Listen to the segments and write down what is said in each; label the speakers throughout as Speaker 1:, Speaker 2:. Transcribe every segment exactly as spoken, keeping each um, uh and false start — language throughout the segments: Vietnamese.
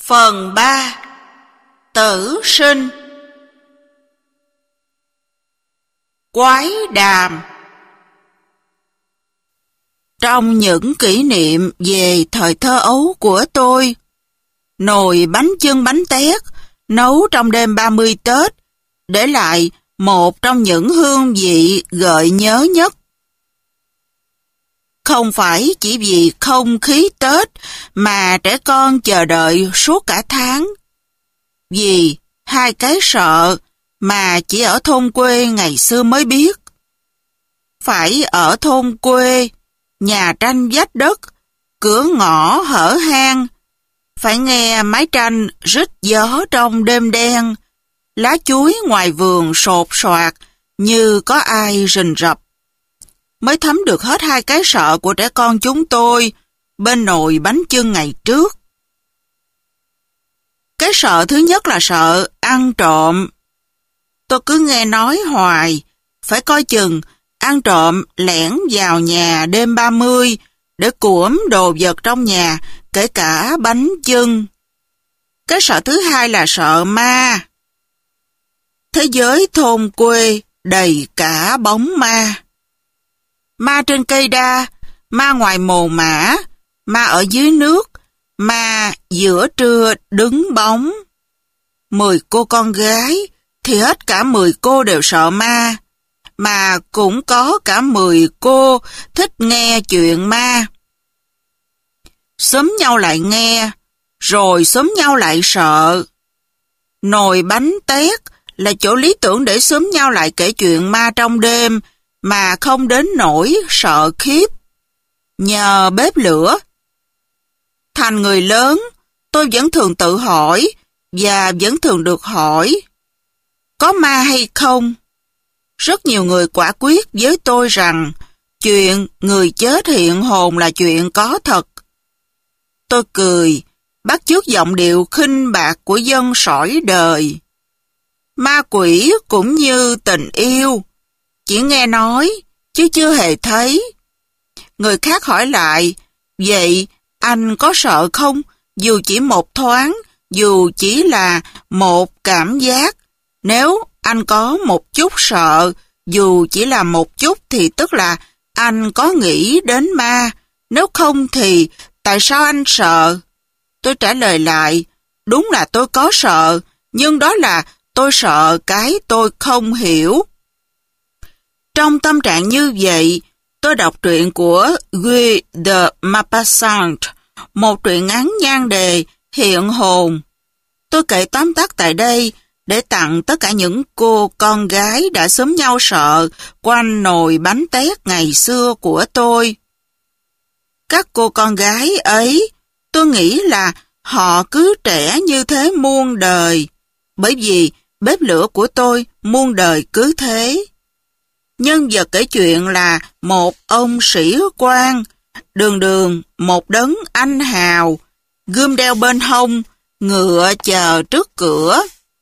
Speaker 1: Phần ba. Tử sinh. Quái đàm. Trong những kỷ niệm về thời thơ ấu của tôi, nồi bánh chưng bánh tét nấu trong đêm ba mươi Tết để lại một trong những hương vị gợi nhớ nhất. Không phải chỉ vì không khí Tết mà trẻ con chờ đợi suốt cả tháng. Vì hai cái sợ mà chỉ ở thôn quê ngày xưa mới biết. Phải ở thôn quê, nhà tranh vách đất, cửa ngõ hở hang, phải nghe mái tranh rít gió trong đêm đen, lá chuối ngoài vườn sột soạt như có ai rình rập, mới thấm được hết hai cái sợ của trẻ con chúng tôi bên nồi bánh chưng ngày trước. Cái sợ thứ nhất là sợ ăn trộm. Tôi cứ nghe nói hoài, phải coi chừng ăn trộm lẻn vào nhà đêm ba mươi để cuỗm đồ vật trong nhà, kể cả bánh chưng. Cái sợ thứ hai là sợ ma. Thế giới thôn quê đầy cả bóng ma. Ma trên cây đa, ma ngoài mồ mả, ma ở dưới nước, ma giữa trưa đứng bóng. Mười cô con gái thì hết cả mười cô đều sợ ma, mà cũng có cả mười cô thích nghe chuyện ma. Xúm nhau lại nghe, rồi xúm nhau lại sợ. Nồi bánh tét là chỗ lý tưởng để xúm nhau lại kể chuyện ma trong đêm, mà không đến nỗi sợ khiếp. Nhờ bếp lửa. Thành người lớn, tôi vẫn thường tự hỏi, và vẫn thường được hỏi, có ma hay không? Rất nhiều người quả quyết với tôi rằng, chuyện người chết hiện hồn là chuyện có thật. Tôi cười, bắt chước giọng điệu khinh bạc của dân sỏi đời. Ma quỷ cũng như tình yêu, chỉ nghe nói, chứ chưa hề thấy. Người khác hỏi lại, vậy anh có sợ không? Dù chỉ một thoáng, dù chỉ là một cảm giác. Nếu anh có một chút sợ, dù chỉ là một chút thì tức là anh có nghĩ đến ma. Nếu không thì tại sao anh sợ? Tôi trả lời lại, đúng là tôi có sợ, nhưng đó là tôi sợ cái tôi không hiểu. Trong tâm trạng như vậy, tôi đọc truyện của Guy de Maupassant, một truyện ngắn nhan đề Hiện hồn. Tôi kể tóm tắt tại đây để tặng tất cả những cô con gái đã xúm nhau sợ quanh nồi bánh tét ngày xưa của tôi. Các cô con gái ấy, tôi nghĩ là họ cứ trẻ như thế muôn đời, bởi vì bếp lửa của tôi muôn đời cứ thế. Nhân vật kể chuyện là một ông sĩ quan, đường đường một đấng anh hào, gươm đeo bên hông, ngựa chờ trước cửa.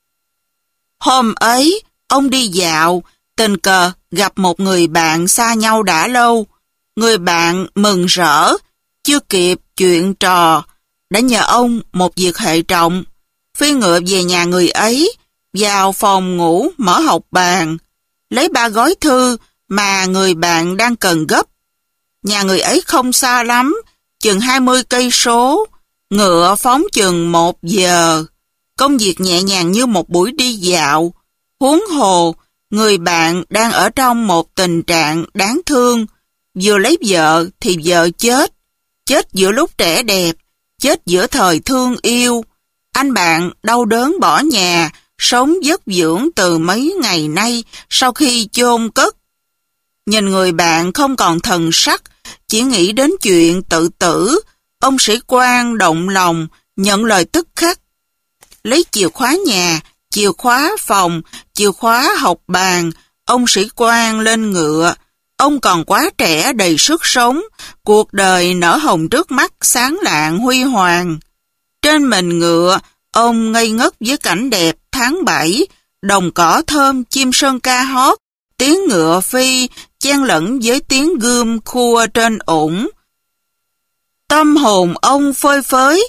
Speaker 1: Hôm ấy, ông đi dạo, tình cờ gặp một người bạn xa nhau đã lâu. Người bạn mừng rỡ, chưa kịp chuyện trò, đã nhờ ông một việc hệ trọng. Phi ngựa về nhà người ấy, vào phòng ngủ mở học bàn, lấy ba gói thư mà người bạn đang cần gấp. Nhà người ấy không xa lắm, chừng hai mươi cây số, ngựa phóng chừng một giờ. Công việc nhẹ nhàng như một buổi đi dạo. Huống hồ, người bạn đang ở trong một tình trạng đáng thương. Vừa lấy vợ thì vợ chết. Chết giữa lúc trẻ đẹp, chết giữa thời thương yêu. Anh bạn đau đớn bỏ nhà, sống vất vưởng từ mấy ngày nay sau khi chôn cất. Nhìn người bạn không còn thần sắc, chỉ nghĩ đến chuyện tự tử. Ông sĩ quan động lòng, nhận lời tức khắc. Lấy chìa khóa nhà, chìa khóa phòng, chìa khóa học bàn, ông sĩ quan lên ngựa. Ông còn quá trẻ đầy sức sống, cuộc đời nở hồng trước mắt sáng lạng huy hoàng. Trên mình ngựa, ông ngây ngất với cảnh đẹp tháng bảy, đồng cỏ thơm chim sơn ca hót, tiếng ngựa phi chen lẫn với tiếng gươm khua trên ủng. Tâm hồn ông phơi phới,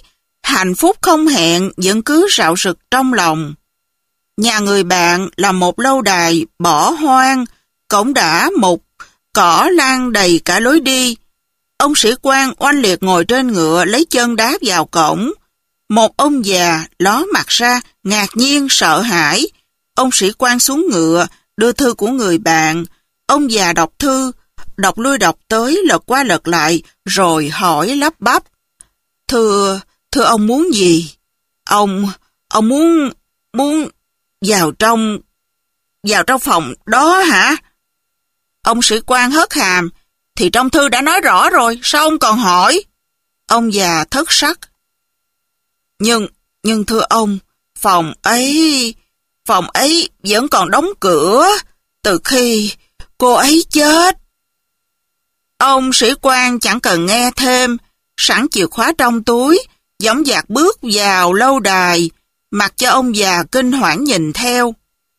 Speaker 1: hạnh phúc không hẹn vẫn cứ rạo rực trong lòng. Nhà người bạn là một lâu đài bỏ hoang, cổng đã mục, cỏ lan đầy cả lối đi. Ông sĩ quan oanh liệt ngồi trên ngựa lấy chân đá vào cổng. Một ông già ló mặt ra, ngạc nhiên sợ hãi. Ông sĩ quan xuống ngựa, đưa thư của người bạn. Ông già đọc thư, đọc lui đọc tới, lật qua lật lại, rồi hỏi lắp bắp. Thưa, thưa ông muốn gì? Ông, ông muốn, muốn vào trong, vào trong phòng đó hả? Ông sĩ quan hất hàm. Thì trong thư đã nói rõ rồi, sao ông còn hỏi? Ông già thất sắc. Nhưng, nhưng thưa ông, phòng ấy, phòng ấy vẫn còn đóng cửa, từ khi cô ấy chết. Ông sĩ quan chẳng cần nghe thêm, sẵn chìa khóa trong túi, dõng dạc bước vào lâu đài, mặc cho ông già kinh hoảng nhìn theo.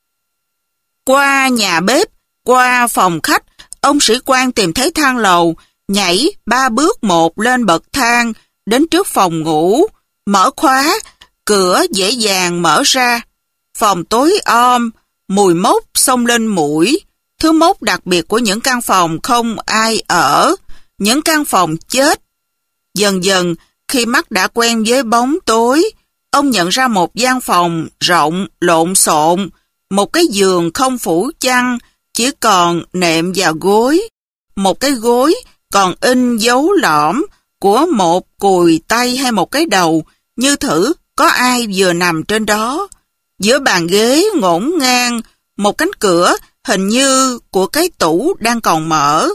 Speaker 1: Qua nhà bếp, qua phòng khách, ông sĩ quan tìm thấy thang lầu, nhảy ba bước một lên bậc thang, đến trước phòng ngủ, mở khóa, cửa dễ dàng mở ra. Phòng tối om, mùi mốc xông lên mũi, thứ mốc đặc biệt của những căn phòng không ai ở, những căn phòng chết. Dần dần, khi mắt đã quen với bóng tối, ông nhận ra một gian phòng rộng, lộn xộn, một cái giường không phủ chăn, chỉ còn nệm và gối. Một cái gối còn in dấu lõm của một cùi tay hay một cái đầu, như thử có ai vừa nằm trên đó. Giữa bàn ghế ngổn ngang, một cánh cửa hình như của cái tủ đang còn mở.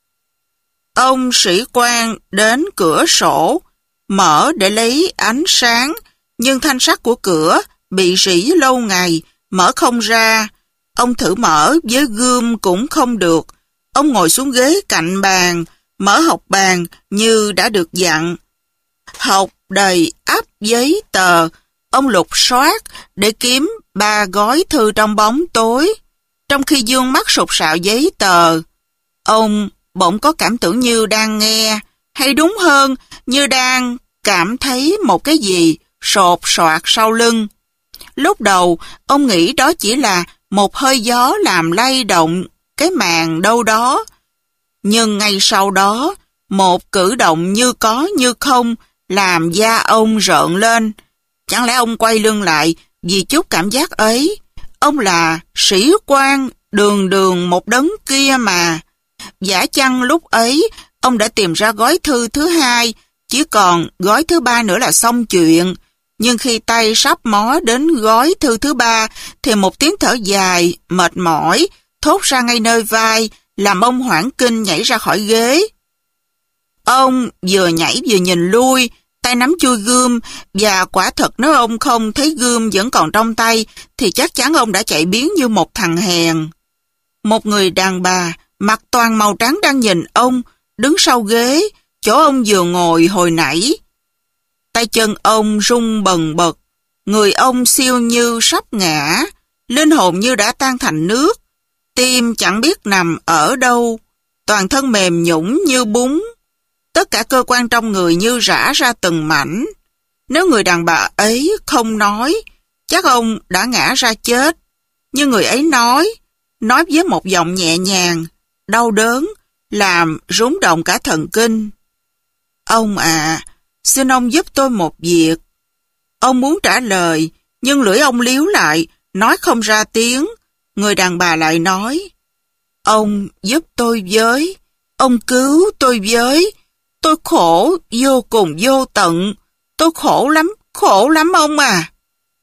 Speaker 1: Ông sĩ quan đến cửa sổ, mở để lấy ánh sáng, nhưng thanh sắt của cửa bị rỉ lâu ngày, mở không ra. Ông thử mở với gươm cũng không được. Ông ngồi xuống ghế cạnh bàn, mở hộc bàn như đã được dặn. Hộc đầy ắp giấy tờ, ông lục soát để kiếm ba gói thư trong bóng tối. Trong khi dương mắt sục sạo giấy tờ, ông bỗng có cảm tưởng như đang nghe, hay đúng hơn, như đang cảm thấy một cái gì sột soạt sau lưng. Lúc đầu, ông nghĩ đó chỉ là một hơi gió làm lay động cái màn đâu đó. Nhưng ngay sau đó, một cử động như có như không làm da ông rợn lên. Chẳng lẽ ông quay lưng lại vì chút cảm giác ấy? Ông là sĩ quan, đường đường một đấng kia mà. Giả chăng lúc ấy, ông đã tìm ra gói thư thứ hai, chỉ còn gói thứ ba nữa là xong chuyện. Nhưng khi tay sắp mó đến gói thư thứ ba, thì một tiếng thở dài, mệt mỏi, thốt ra ngay nơi vai, làm ông hoảng kinh nhảy ra khỏi ghế. Ông vừa nhảy vừa nhìn lui, tay nắm chui gươm, và quả thật nếu ông không thấy gươm vẫn còn trong tay, thì chắc chắn ông đã chạy biến như một thằng hèn. Một người đàn bà, mặc toàn màu trắng đang nhìn ông, đứng sau ghế, chỗ ông vừa ngồi hồi nãy. Tay chân ông rung bần bật, người ông siêu như sắp ngã, linh hồn như đã tan thành nước, tim chẳng biết nằm ở đâu, toàn thân mềm nhũn như bún, tất cả cơ quan trong người như rã ra từng mảnh. Nếu người đàn bà ấy không nói, chắc ông đã ngã ra chết, nhưng người ấy nói, nói với một giọng nhẹ nhàng, đau đớn, làm rúng động cả thần kinh. Ông à, xin ông giúp tôi một việc. Ông muốn trả lời, nhưng lưỡi ông líu lại, nói không ra tiếng. Người đàn bà lại nói, ông giúp tôi với, ông cứu tôi với, tôi khổ vô cùng vô tận, tôi khổ lắm, khổ lắm ông à.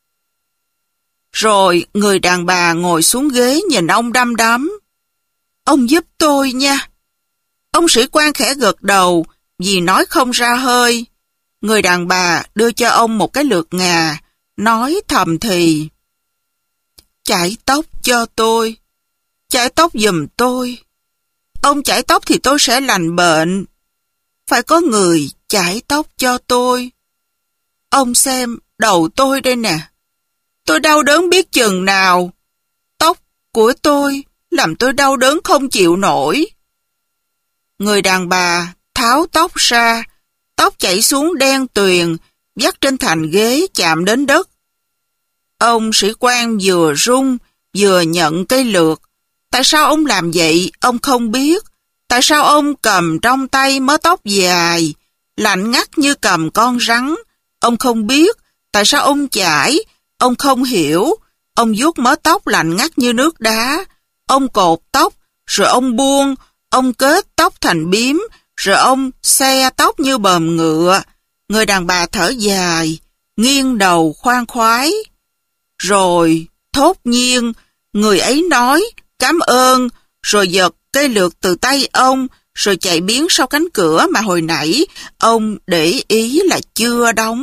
Speaker 1: Rồi người đàn bà ngồi xuống ghế nhìn ông đăm đắm. Ông giúp tôi nha. Ông sĩ quan khẽ gật đầu vì nói không ra hơi. Người đàn bà đưa cho ông một cái lược ngà, nói thầm thì. Chải tóc cho tôi, chải tóc giùm tôi. Ông chải tóc thì tôi sẽ lành bệnh. Phải có người chải tóc cho tôi. Ông xem đầu tôi đây nè. Tôi đau đớn biết chừng nào. Tóc của tôi làm tôi đau đớn không chịu nổi. Người đàn bà tháo tóc ra, tóc chảy xuống đen tuyền vắt trên thành ghế chạm đến đất. Ông sĩ quan vừa run, vừa nhận cây lược. Tại sao ông làm vậy, ông không biết. Tại sao ông cầm trong tay mớ tóc dài, lạnh ngắt như cầm con rắn, ông không biết. Tại sao ông chải, ông không hiểu. Ông vuốt mớ tóc lạnh ngắt như nước đá. Ông cột tóc, rồi ông buông. Ông kết tóc thành bím, rồi ông xe tóc như bờm ngựa. Người đàn bà thở dài, nghiêng đầu khoan khoái. Rồi thốt nhiên, người ấy nói, cảm ơn, rồi giật cây lược từ tay ông, rồi chạy biến sau cánh cửa mà hồi nãy ông để ý là chưa đóng.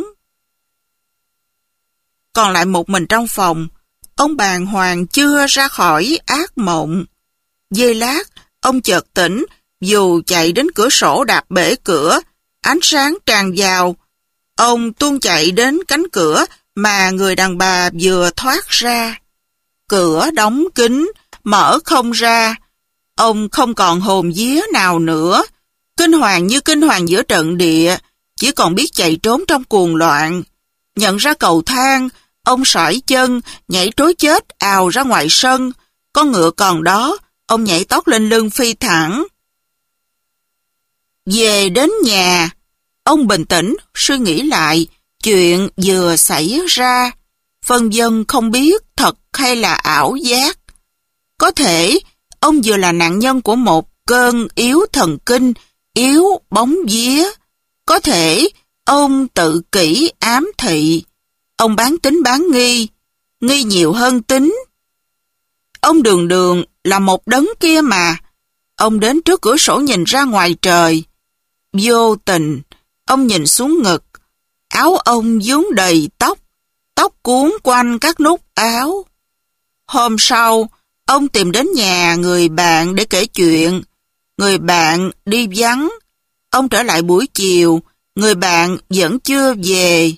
Speaker 1: Còn lại một mình trong phòng, ông bàng hoàng chưa ra khỏi ác mộng. Giây lát, ông chợt tỉnh, dù chạy đến cửa sổ đạp bể cửa, ánh sáng tràn vào. Ông tuôn chạy đến cánh cửa mà người đàn bà vừa thoát ra. Cửa đóng kín, mở không ra. Ông không còn hồn vía nào nữa. Kinh hoàng như kinh hoàng giữa trận địa, chỉ còn biết chạy trốn trong cuồng loạn. Nhận ra cầu thang, ông sỏi chân, nhảy trối chết ào ra ngoài sân. Con ngựa còn đó, ông nhảy tót lên lưng phi thẳng. Về đến nhà, ông bình tĩnh, suy nghĩ lại chuyện vừa xảy ra. Phân vân không biết thật hay là ảo giác. Có thể ông vừa là nạn nhân của một cơn yếu thần kinh, yếu bóng vía. Có thể ông tự kỷ ám thị. Ông bán tín bán nghi, nghi nhiều hơn tín. Ông đường đường là một đấng kia mà. Ông đến trước cửa sổ nhìn ra ngoài trời. Vô tình, ông nhìn xuống ngực. Áo ông vướng đầy tóc, tóc cuốn quanh các nút áo. Hôm sau, ông tìm đến nhà người bạn để kể chuyện. Người bạn đi vắng. Ông trở lại buổi chiều, người bạn vẫn chưa về.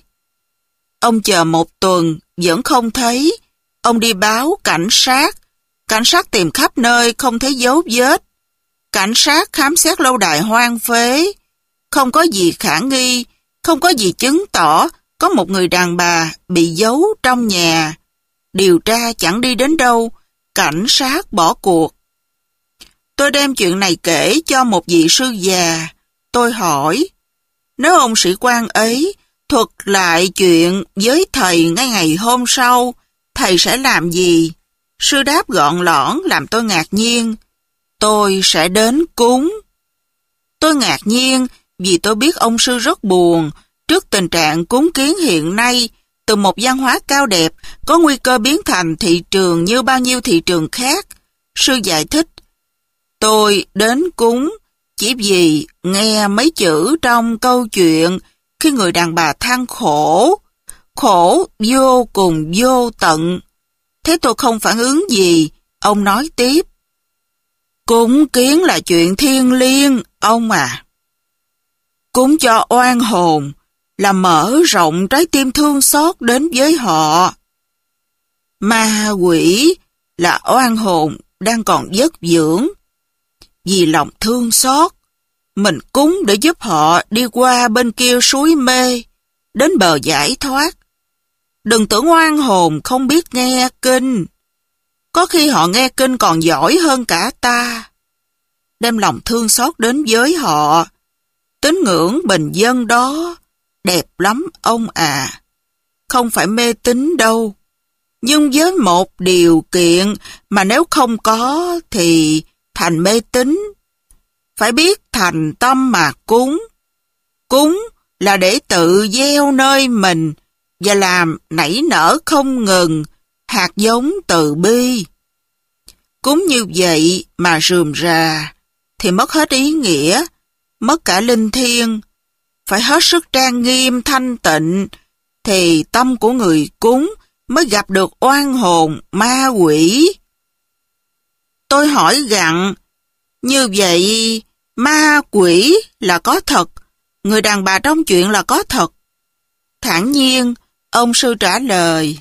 Speaker 1: Ông chờ một tuần, vẫn không thấy. Ông đi báo cảnh sát. Cảnh sát tìm khắp nơi, không thấy dấu vết. Cảnh sát khám xét lâu đài hoang phế. Không có gì khả nghi, không có gì chứng tỏ có một người đàn bà bị giấu trong nhà. Điều tra chẳng đi đến đâu, cảnh sát bỏ cuộc. Tôi đem chuyện này kể cho một vị sư già. Tôi hỏi, nếu ông sĩ quan ấy thuật lại chuyện với thầy ngay ngày hôm sau, thầy sẽ làm gì? Sư đáp gọn lõn làm tôi ngạc nhiên. Tôi sẽ đến cúng. Tôi ngạc nhiên vì tôi biết ông sư rất buồn trước tình trạng cúng kiến hiện nay, từ một văn hóa cao đẹp có nguy cơ biến thành thị trường như bao nhiêu thị trường khác. Sư giải thích, tôi đến cúng chỉ vì nghe mấy chữ trong câu chuyện khi người đàn bà than khổ, khổ vô cùng vô tận. Thế tôi không phản ứng gì, ông nói tiếp. Cúng kiến là chuyện thiêng liêng, ông à. Cúng cho oan hồn là mở rộng trái tim thương xót đến với họ. Ma quỷ là oan hồn đang còn vất dưỡng. Vì lòng thương xót, mình cúng để giúp họ đi qua bên kia suối mê, đến bờ giải thoát. Đừng tưởng oan hồn không biết nghe kinh. Có khi họ nghe kinh còn giỏi hơn cả ta. Đem lòng thương xót đến với họ. Tín ngưỡng bình dân đó đẹp lắm ông à. Không phải mê tín đâu. Nhưng với một điều kiện mà nếu không có thì thành mê tín. Phải biết thành tâm mà cúng. Cúng là để tự gieo nơi mình và làm nảy nở không ngừng hạt giống từ bi. Cúng như vậy mà rườm rà thì mất hết ý nghĩa, mất cả linh thiêng. Phải hết sức trang nghiêm thanh tịnh thì tâm của người cúng mới gặp được oan hồn ma quỷ. Tôi hỏi gặng, như vậy ma quỷ là có thật, người đàn bà trong chuyện là có thật? Thản nhiên, ông sư trả lời.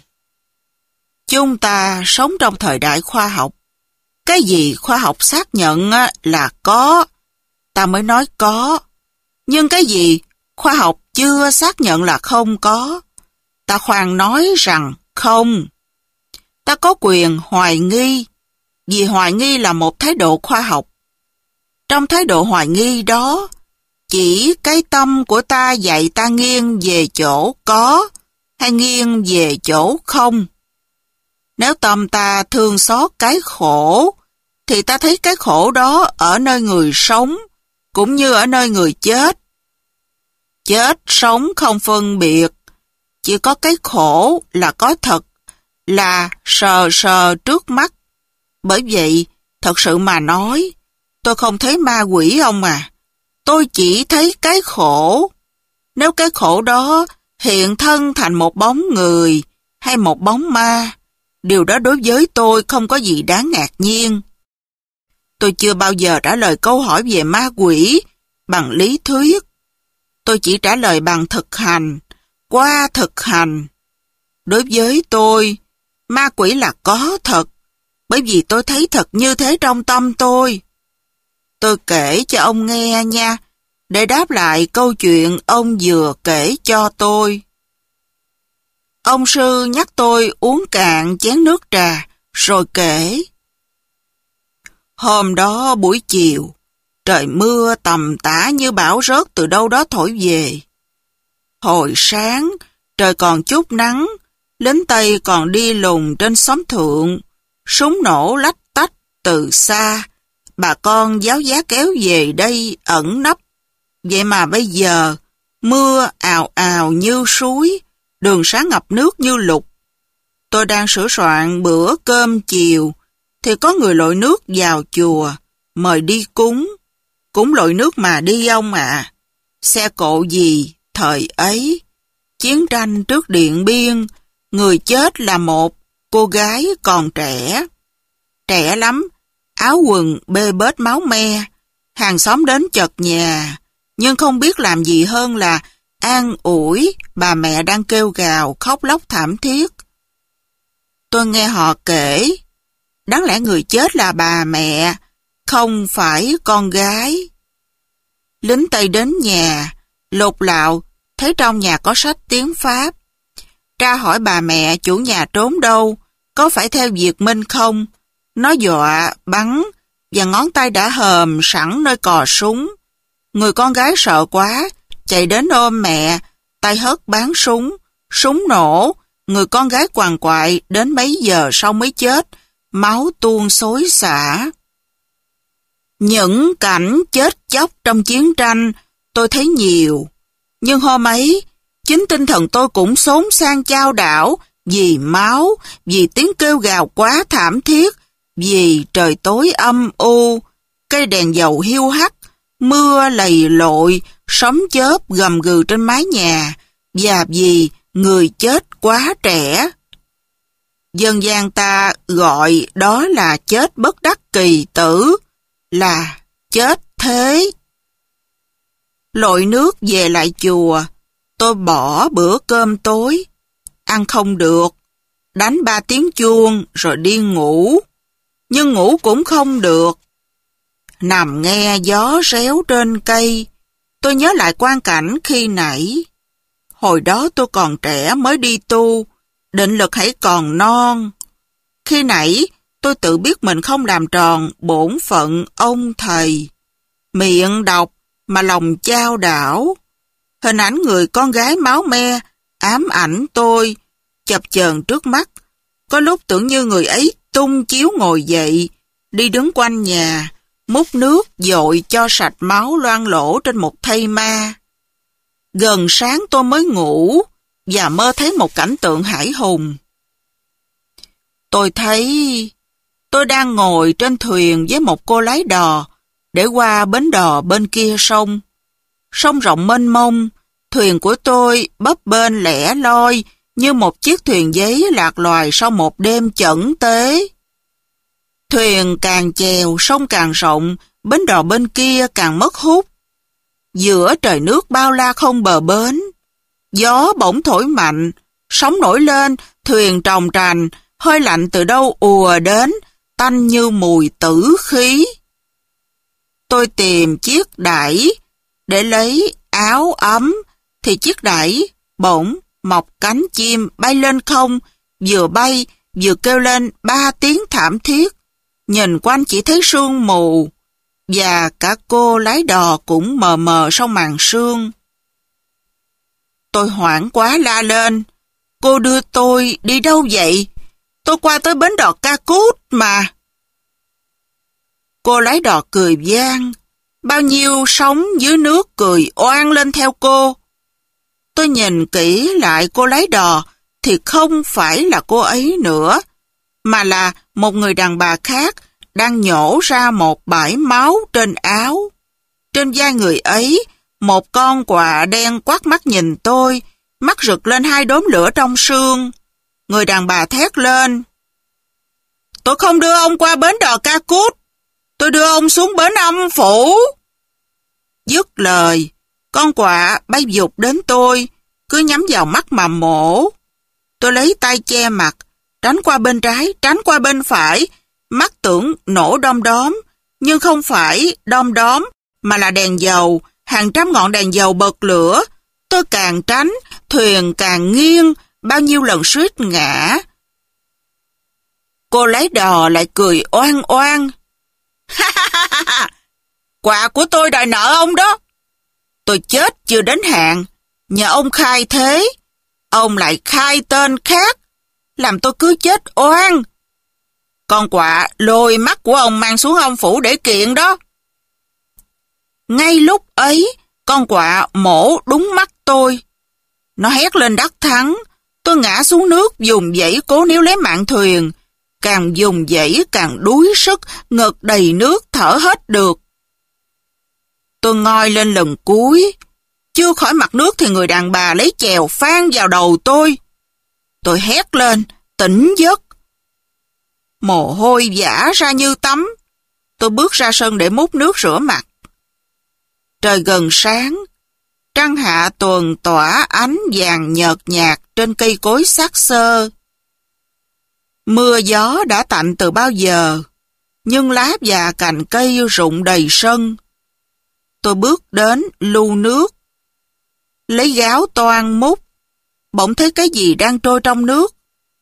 Speaker 1: Chúng ta sống trong thời đại khoa học. Cái gì khoa học xác nhận là có, ta mới nói có. Nhưng cái gì khoa học chưa xác nhận là không có. Ta khoan nói rằng không. Ta có quyền hoài nghi, vì hoài nghi là một thái độ khoa học. Trong thái độ hoài nghi đó, chỉ cái tâm của ta dạy ta nghiêng về chỗ có hay nghiêng về chỗ không. Nếu tâm ta thương xót cái khổ, thì ta thấy cái khổ đó ở nơi người sống, cũng như ở nơi người chết. Chết, sống không phân biệt, chỉ có cái khổ là có thật, là sờ sờ trước mắt. Bởi vậy, thật sự mà nói, tôi không thấy ma quỷ ông à. Tôi chỉ thấy cái khổ. Nếu cái khổ đó hiện thân thành một bóng người hay một bóng ma, điều đó đối với tôi không có gì đáng ngạc nhiên. Tôi chưa bao giờ trả lời câu hỏi về ma quỷ bằng lý thuyết. Tôi chỉ trả lời bằng thực hành, qua thực hành. Đối với tôi, ma quỷ là có thật, bởi vì tôi thấy thật như thế trong tâm tôi. Tôi kể cho ông nghe nha, để đáp lại câu chuyện ông vừa kể cho tôi. Ông sư nhắc tôi uống cạn chén nước trà, rồi kể. Hôm đó buổi chiều, trời mưa tầm tã như bão rớt từ đâu đó thổi về. Hồi sáng, trời còn chút nắng, lính Tây còn đi lùng trên xóm thượng, súng nổ lách tách từ xa, bà con giáo giá kéo về đây ẩn nấp. Vậy mà bây giờ, mưa ào ào như suối, đường xá ngập nước như lụt. Tôi đang sửa soạn bữa cơm chiều, thì có người lội nước vào chùa, mời đi cúng. Cúng lội nước mà đi ông ạ. Xe cộ gì thời ấy? Chiến tranh trước Điện Biên, người chết là một cô gái còn trẻ. Trẻ lắm, áo quần bê bết máu me, hàng xóm đến chật nhà, nhưng không biết làm gì hơn là an ủi bà mẹ đang kêu gào khóc lóc thảm thiết. Tôi nghe họ kể, đáng lẽ người chết là bà mẹ, không phải con gái. Lính Tây đến nhà, lục lạo, thấy trong nhà có sách tiếng Pháp. Tra hỏi bà mẹ chủ nhà trốn đâu, có phải theo Việt Minh không? Nó dọa, bắn, và ngón tay đã hờm sẵn nơi cò súng. Người con gái sợ quá, chạy đến ôm mẹ, tay hất bán súng, súng nổ, người con gái quằn quại đến mấy giờ sau mới chết, máu tuôn xối xả. Những cảnh chết chóc trong chiến tranh tôi thấy nhiều, nhưng hôm ấy, chính tinh thần tôi cũng xốn sang chao đảo vì máu, vì tiếng kêu gào quá thảm thiết, vì trời tối âm u, cây đèn dầu hiu hắt, mưa lầy lội, sấm chớp gầm gừ trên mái nhà, và vì người chết quá trẻ. Dân gian ta gọi đó là chết bất đắc kỳ tử, là chết thế. Lội nước về lại chùa, tôi bỏ bữa cơm tối, ăn không được, đánh ba tiếng chuông rồi đi ngủ, nhưng ngủ cũng không được. Nằm nghe gió réo trên cây, tôi nhớ lại quang cảnh khi nãy. Hồi đó tôi còn trẻ mới đi tu, định lực hãy còn non. Khi nãy tôi tự biết mình không làm tròn bổn phận ông thầy. Miệng đọc mà lòng chao đảo. Hình ảnh người con gái máu me ám ảnh tôi, chập chờn trước mắt. Có lúc tưởng như người ấy tung chiếu ngồi dậy, đi đứng quanh nhà, múc nước dội cho sạch máu loang lỗ trên một thây ma. Gần sáng tôi mới ngủ và mơ thấy một cảnh tượng hãi hùng. Tôi thấy tôi đang ngồi trên thuyền với một cô lái đò để qua bến đò bên kia sông. Sông rộng mênh mông, thuyền của tôi bấp bênh lẻ loi như một chiếc thuyền giấy lạc loài sau một đêm chẩn tế. Thuyền càng chèo, sông càng rộng, bến đò bên kia càng mất hút. Giữa trời nước bao la không bờ bến, gió bỗng thổi mạnh, sóng nổi lên, thuyền tròng trành, hơi lạnh từ đâu ùa đến, tanh như mùi tử khí. Tôi tìm chiếc đẩy để lấy áo ấm, thì chiếc đẩy bỗng mọc cánh chim bay lên không, vừa bay vừa kêu lên ba tiếng thảm thiết. Nhìn quanh chỉ thấy sương mù, và cả cô lái đò cũng mờ mờ sau màn sương. Tôi hoảng quá la lên, cô đưa tôi đi đâu vậy? Tôi qua tới bến đò Ca Cút mà. Cô lái đò cười vang, bao nhiêu sóng dưới nước cười oan lên theo cô. Tôi nhìn kỹ lại cô lái đò thì không phải là cô ấy nữa, mà là một người đàn bà khác đang nhổ ra một bãi máu trên áo. Trên vai người ấy, một con quạ đen quắt mắt nhìn tôi, mắt rực lên hai đốm lửa trong sương. Người đàn bà thét lên, tôi không đưa ông qua bến đò Ca Cút, tôi đưa ông xuống bến Âm Phủ. Dứt lời, con quạ bay vụt đến tôi, cứ nhắm vào mắt mà mổ. Tôi lấy tay che mặt, tránh qua bên trái, tránh qua bên phải, mắt tưởng nổ đom đóm, nhưng không phải đom đóm, mà là đèn dầu, hàng trăm ngọn đèn dầu bật lửa. Tôi càng tránh, thuyền càng nghiêng, bao nhiêu lần suýt ngã. Cô lái đò lại cười oan oan. Quà của tôi đòi nợ ông đó. Tôi chết chưa đến hạn, nhờ ông khai thế. Ông lại khai tên khác, làm tôi cứ chết oan. Con quạ lôi mắt của ông mang xuống Âm Phủ để kiện đó. Ngay lúc ấy, con quạ mổ đúng mắt tôi. Nó hét lên đắc thắng. Tôi ngã xuống nước, dùng dãy cố níu lấy mạng thuyền. Càng dùng dãy càng đuối sức, ngực đầy nước, thở hết được. Tôi ngoi lên lần cuối. Chưa khỏi mặt nước thì người đàn bà lấy chèo phang vào đầu tôi. Tôi hét lên, tỉnh giấc. Mồ hôi vã ra như tắm. Tôi bước ra sân để múc nước rửa mặt. Trời gần sáng, trăng hạ tuần tỏa ánh vàng nhợt nhạt trên cây cối xác xơ. Mưa gió đã tạnh từ bao giờ, nhưng lá và cành cây rụng đầy sân. Tôi bước đến lu nước, lấy gáo toan múc, bỗng thấy cái gì đang trôi trong nước.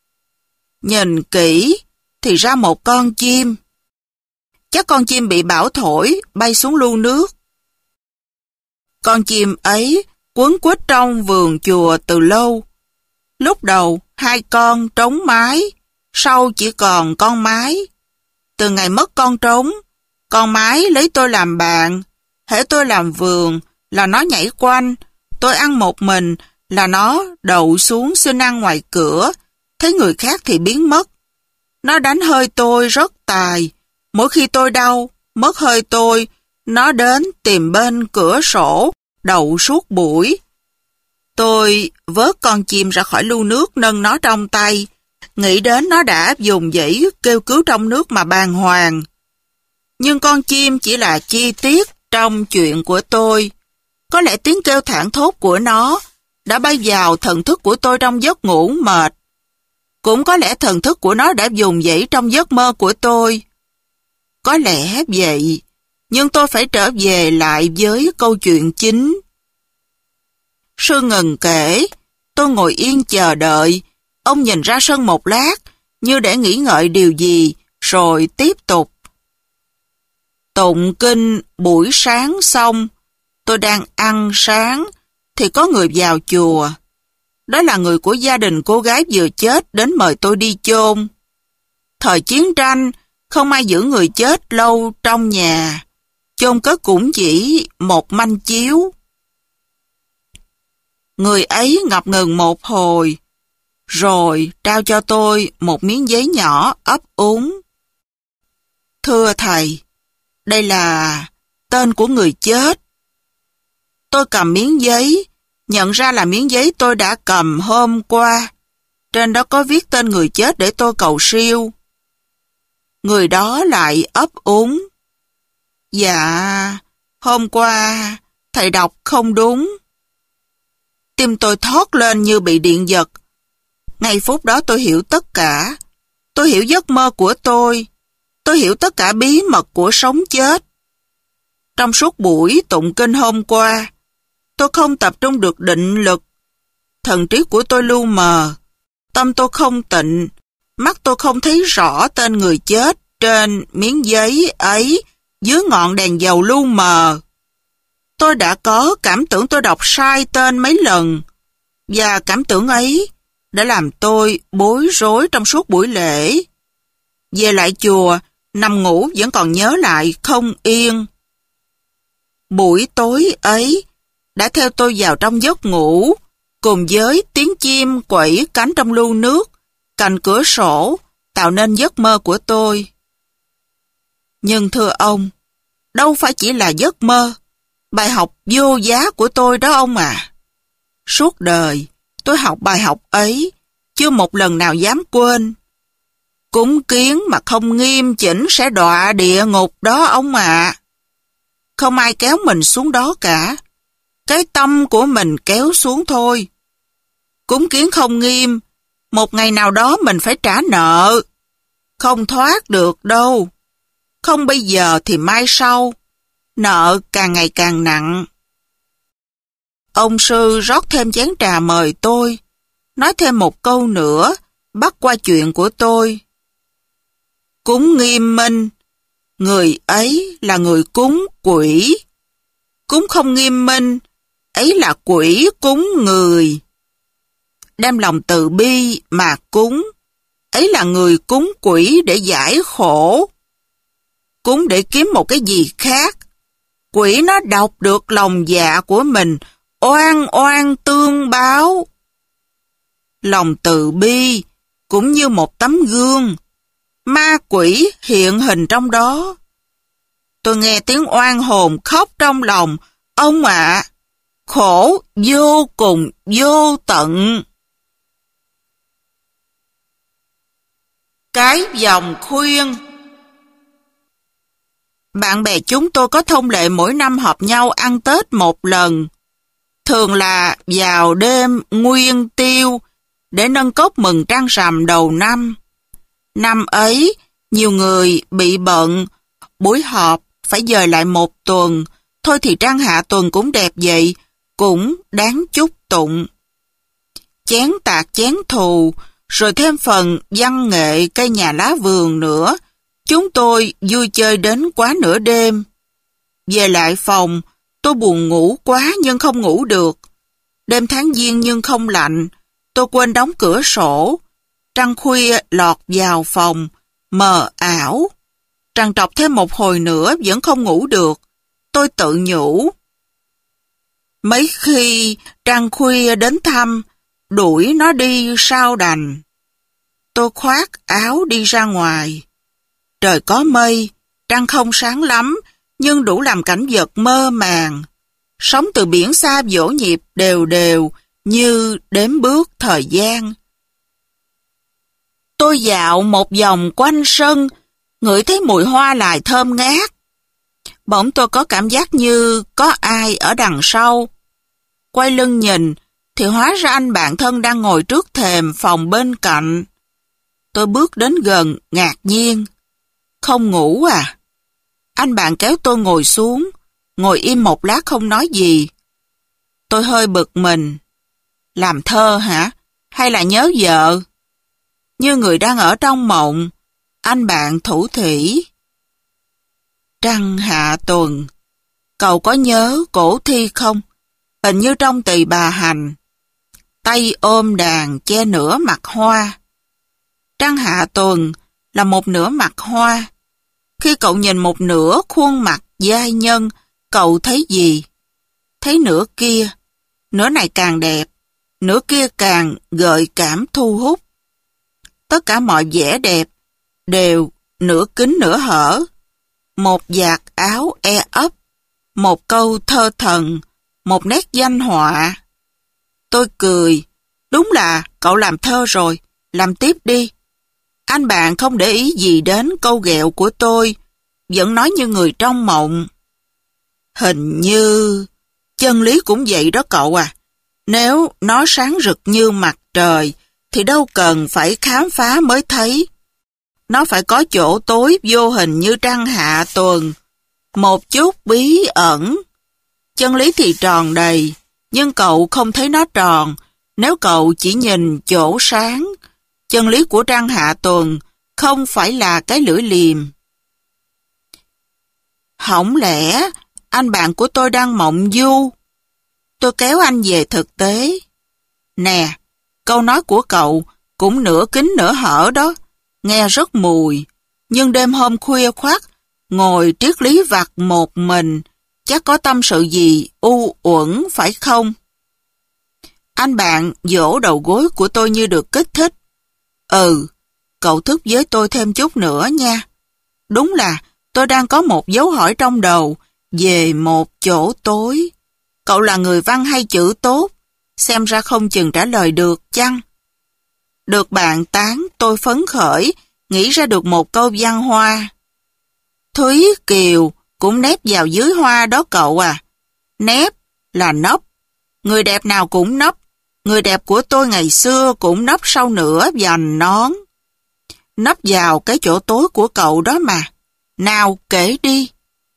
Speaker 1: Nhìn kỹ thì ra một con chim. Chắc con chim bị bão thổi, bay xuống lu nước. Con chim ấy quấn quýt trong vườn chùa từ lâu. Lúc đầu hai con trống mái, sau chỉ còn con mái. Từ ngày mất con trống, con mái lấy tôi làm bạn. Hễ tôi làm vườn là nó nhảy quanh, tôi ăn một mình là nó đậu xuống xin ăn ngoài cửa, thấy người khác thì biến mất. Nó đánh hơi tôi rất tài. Mỗi khi tôi đau, mất hơi tôi, nó đến tìm bên cửa sổ, đậu suốt buổi. Tôi vớt con chim ra khỏi lu nước, nâng nó trong tay, nghĩ đến nó đã dùng dãy kêu cứu trong nước mà bàng hoàng. Nhưng con chim chỉ là chi tiết trong chuyện của tôi. Có lẽ tiếng kêu thảng thốt của nó đã bay vào thần thức của tôi trong giấc ngủ mệt. Cũng có lẽ thần thức của nó đã dùng dãy trong giấc mơ của tôi. Có lẽ vậy, nhưng tôi phải trở về lại với câu chuyện chính. Sư ngừng kể, tôi ngồi yên chờ đợi. Ông nhìn ra sân một lát, như để nghĩ ngợi điều gì, rồi tiếp tục. Tụng kinh buổi sáng xong, tôi đang ăn sáng, thì có người vào chùa. Đó là người của gia đình cô gái vừa chết đến mời tôi đi chôn. Thời chiến tranh, không ai giữ người chết lâu trong nhà. Chôn cất cũng chỉ một manh chiếu. Người ấy ngập ngừng một hồi, rồi trao cho tôi một miếng giấy nhỏ ấp úng. Thưa thầy, đây là tên của người chết. Tôi cầm miếng giấy, nhận ra là miếng giấy tôi đã cầm hôm qua. Trên đó có viết tên người chết để tôi cầu siêu. Người đó lại ấp úng. Dạ, hôm qua thầy đọc không đúng. Tim tôi thoát lên như bị điện giật. Ngay phút đó tôi hiểu tất cả. Tôi hiểu giấc mơ của tôi. Tôi hiểu tất cả bí mật của sống chết. Trong suốt buổi tụng kinh hôm qua, Tôi không tập trung được định lực. Thần trí của tôi lu mờ. Tâm tôi không tịnh. Mắt tôi không thấy rõ tên người chết trên miếng giấy ấy dưới ngọn đèn dầu lu mờ. Tôi đã có cảm tưởng tôi đọc sai tên mấy lần. Và cảm tưởng ấy đã làm tôi bối rối trong suốt buổi lễ. Về lại chùa, nằm ngủ vẫn còn nhớ lại không yên. Buổi tối ấy đã theo tôi vào trong giấc ngủ, cùng với tiếng chim quẩy cánh trong lu nước, cạnh cửa sổ, tạo nên giấc mơ của tôi. Nhưng thưa ông, đâu phải chỉ là giấc mơ, bài học vô giá của tôi đó ông à. Suốt đời, tôi học bài học ấy, chưa một lần nào dám quên. Cúng kiến mà không nghiêm chỉnh sẽ đọa địa ngục đó ông ạ. Không ai kéo mình xuống đó cả. Cái tâm của mình kéo xuống thôi. Cúng kiến không nghiêm, một ngày nào đó mình phải trả nợ. Không thoát được đâu. Không bây giờ thì mai sau. Nợ càng ngày càng nặng. Ông sư rót thêm chén trà mời tôi, nói thêm một câu nữa, bắt qua chuyện của tôi. Cúng nghiêm minh, người ấy là người cúng quỷ. Cúng không nghiêm minh, ấy là quỷ cúng người. Đem lòng từ bi mà cúng, ấy là người cúng quỷ để giải khổ. Cúng để kiếm một cái gì khác. Quỷ nó đọc được lòng dạ của mình, oan oan tương báo. Lòng từ bi cũng như một tấm gương, ma quỷ hiện hình trong đó. Tôi nghe tiếng oan hồn khóc trong lòng, ông ạ, khổ vô cùng vô tận. Cái vòng khuyên. Bạn bè chúng tôi có thông lệ mỗi năm họp nhau ăn Tết một lần. Thường là vào đêm nguyên tiêu để nâng cốc mừng trăng rằm đầu năm. Năm ấy, nhiều người bị bận, buổi họp phải dời lại một tuần, thôi thì trăng hạ tuần cũng đẹp vậy, cũng đáng chúc tụng. Chén tạc chén thù, rồi thêm phần văn nghệ cây nhà lá vườn nữa, chúng tôi vui chơi đến quá nửa đêm. Về lại phòng, tôi buồn ngủ quá nhưng không ngủ được. Đêm tháng giêng nhưng không lạnh, tôi quên đóng cửa sổ. Trăng khuya lọt vào phòng, mờ ảo. Trằn trọc thêm một hồi nữa vẫn không ngủ được. Tôi tự nhủ. Mấy khi trăng khuya đến thăm, đuổi nó đi sao đành. Tôi khoác áo đi ra ngoài. Trời có mây, trăng không sáng lắm, nhưng đủ làm cảnh vật mơ màng. Sóng từ biển xa vỗ nhịp đều đều như đếm bước thời gian. Tôi dạo một vòng quanh sân, ngửi thấy mùi hoa lại thơm ngát. Bỗng tôi có cảm giác như có ai ở đằng sau. Quay lưng nhìn, thì hóa ra anh bạn thân đang ngồi trước thềm phòng bên cạnh. Tôi bước đến gần, ngạc nhiên. Không ngủ à? Anh bạn kéo tôi ngồi xuống, ngồi im một lát không nói gì. Tôi hơi bực mình. Làm thơ hả? Hay là nhớ vợ? Như người đang ở trong mộng, anh bạn thủ thỉ. Trăng hạ tuần, cậu có nhớ cổ thi không? Hình như trong Tỳ Bà Hành, tay ôm đàn che nửa mặt hoa. Trăng hạ tuần là một nửa mặt hoa. Khi cậu nhìn một nửa khuôn mặt giai nhân, cậu thấy gì? Thấy nửa kia, nửa này càng đẹp, nửa kia càng gợi cảm thu hút. Tất cả mọi vẻ đẹp đều nửa kín nửa hở. Một vạt áo e ấp, một câu thơ thần, một nét danh họa. Tôi cười, đúng là cậu làm thơ rồi, làm tiếp đi. Anh bạn không để ý gì đến câu ghẹo của tôi, vẫn nói như người trong mộng. Hình như chân lý cũng vậy đó cậu à. Nếu nó sáng rực như mặt trời, thì đâu cần phải khám phá mới thấy. Nó phải có chỗ tối vô hình như trăng hạ tuần, một chút bí ẩn. Chân lý thì tròn đầy, Nhưng cậu không thấy nó tròn, nếu cậu chỉ nhìn chỗ sáng. Chân lý của Trăng Hạ Tuần không phải là cái lưỡi liềm. Hổng lẽ anh bạn của tôi đang mộng du? Tôi kéo anh về thực tế. Nè, câu nói của cậu cũng nửa kín nửa hở đó, nghe rất mùi. Nhưng đêm hôm khuya khoắt, ngồi triết lý vặt một mình, chắc có tâm sự gì u uẩn phải không? Anh bạn vỗ đầu gối của tôi như được kích thích. Ừ, cậu thức với tôi thêm chút nữa nha. Đúng là tôi đang có một dấu hỏi trong đầu về một chỗ tối. Cậu là người văn hay chữ tốt? Xem ra không chừng trả lời được chăng? Được bạn tán, tôi phấn khởi, nghĩ ra được một câu văn hoa. Thúy Kiều cũng nép vào dưới hoa đó cậu à. Nép là nấp. Người đẹp nào cũng nấp. Người đẹp của tôi ngày xưa cũng nấp sau nửa vành nón. Nấp vào cái chỗ tối của cậu đó mà. Nào kể đi.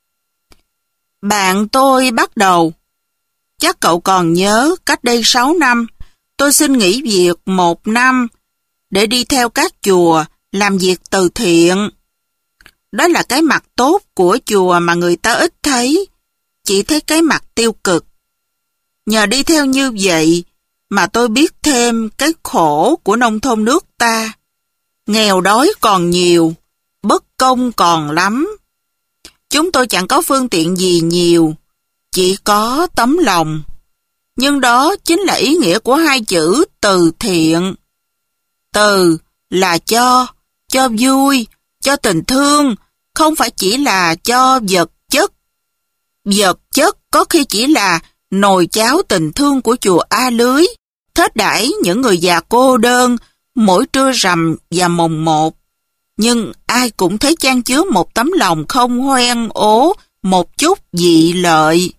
Speaker 1: Bạn tôi bắt đầu. Chắc cậu còn nhớ cách đây sáu năm, tôi xin nghỉ việc một năm để đi theo các chùa làm việc từ thiện. Đó là cái mặt tốt của chùa mà người ta ít thấy, chỉ thấy cái mặt tiêu cực. Nhờ đi theo như vậy mà tôi biết thêm cái khổ của nông thôn nước ta. Nghèo đói còn nhiều, bất công còn lắm. Chúng tôi chẳng có phương tiện gì nhiều, chỉ có tấm lòng. Nhưng đó chính là ý nghĩa của hai chữ từ thiện. Từ là cho, cho vui, cho tình thương, không phải chỉ là cho vật chất. Vật chất có khi chỉ là nồi cháo tình thương của chùa A Lưới, thết đãi những người già cô đơn mỗi trưa rằm và mồng một. Nhưng ai cũng thấy chan chứa một tấm lòng không hoen ố, một chút dị lợi.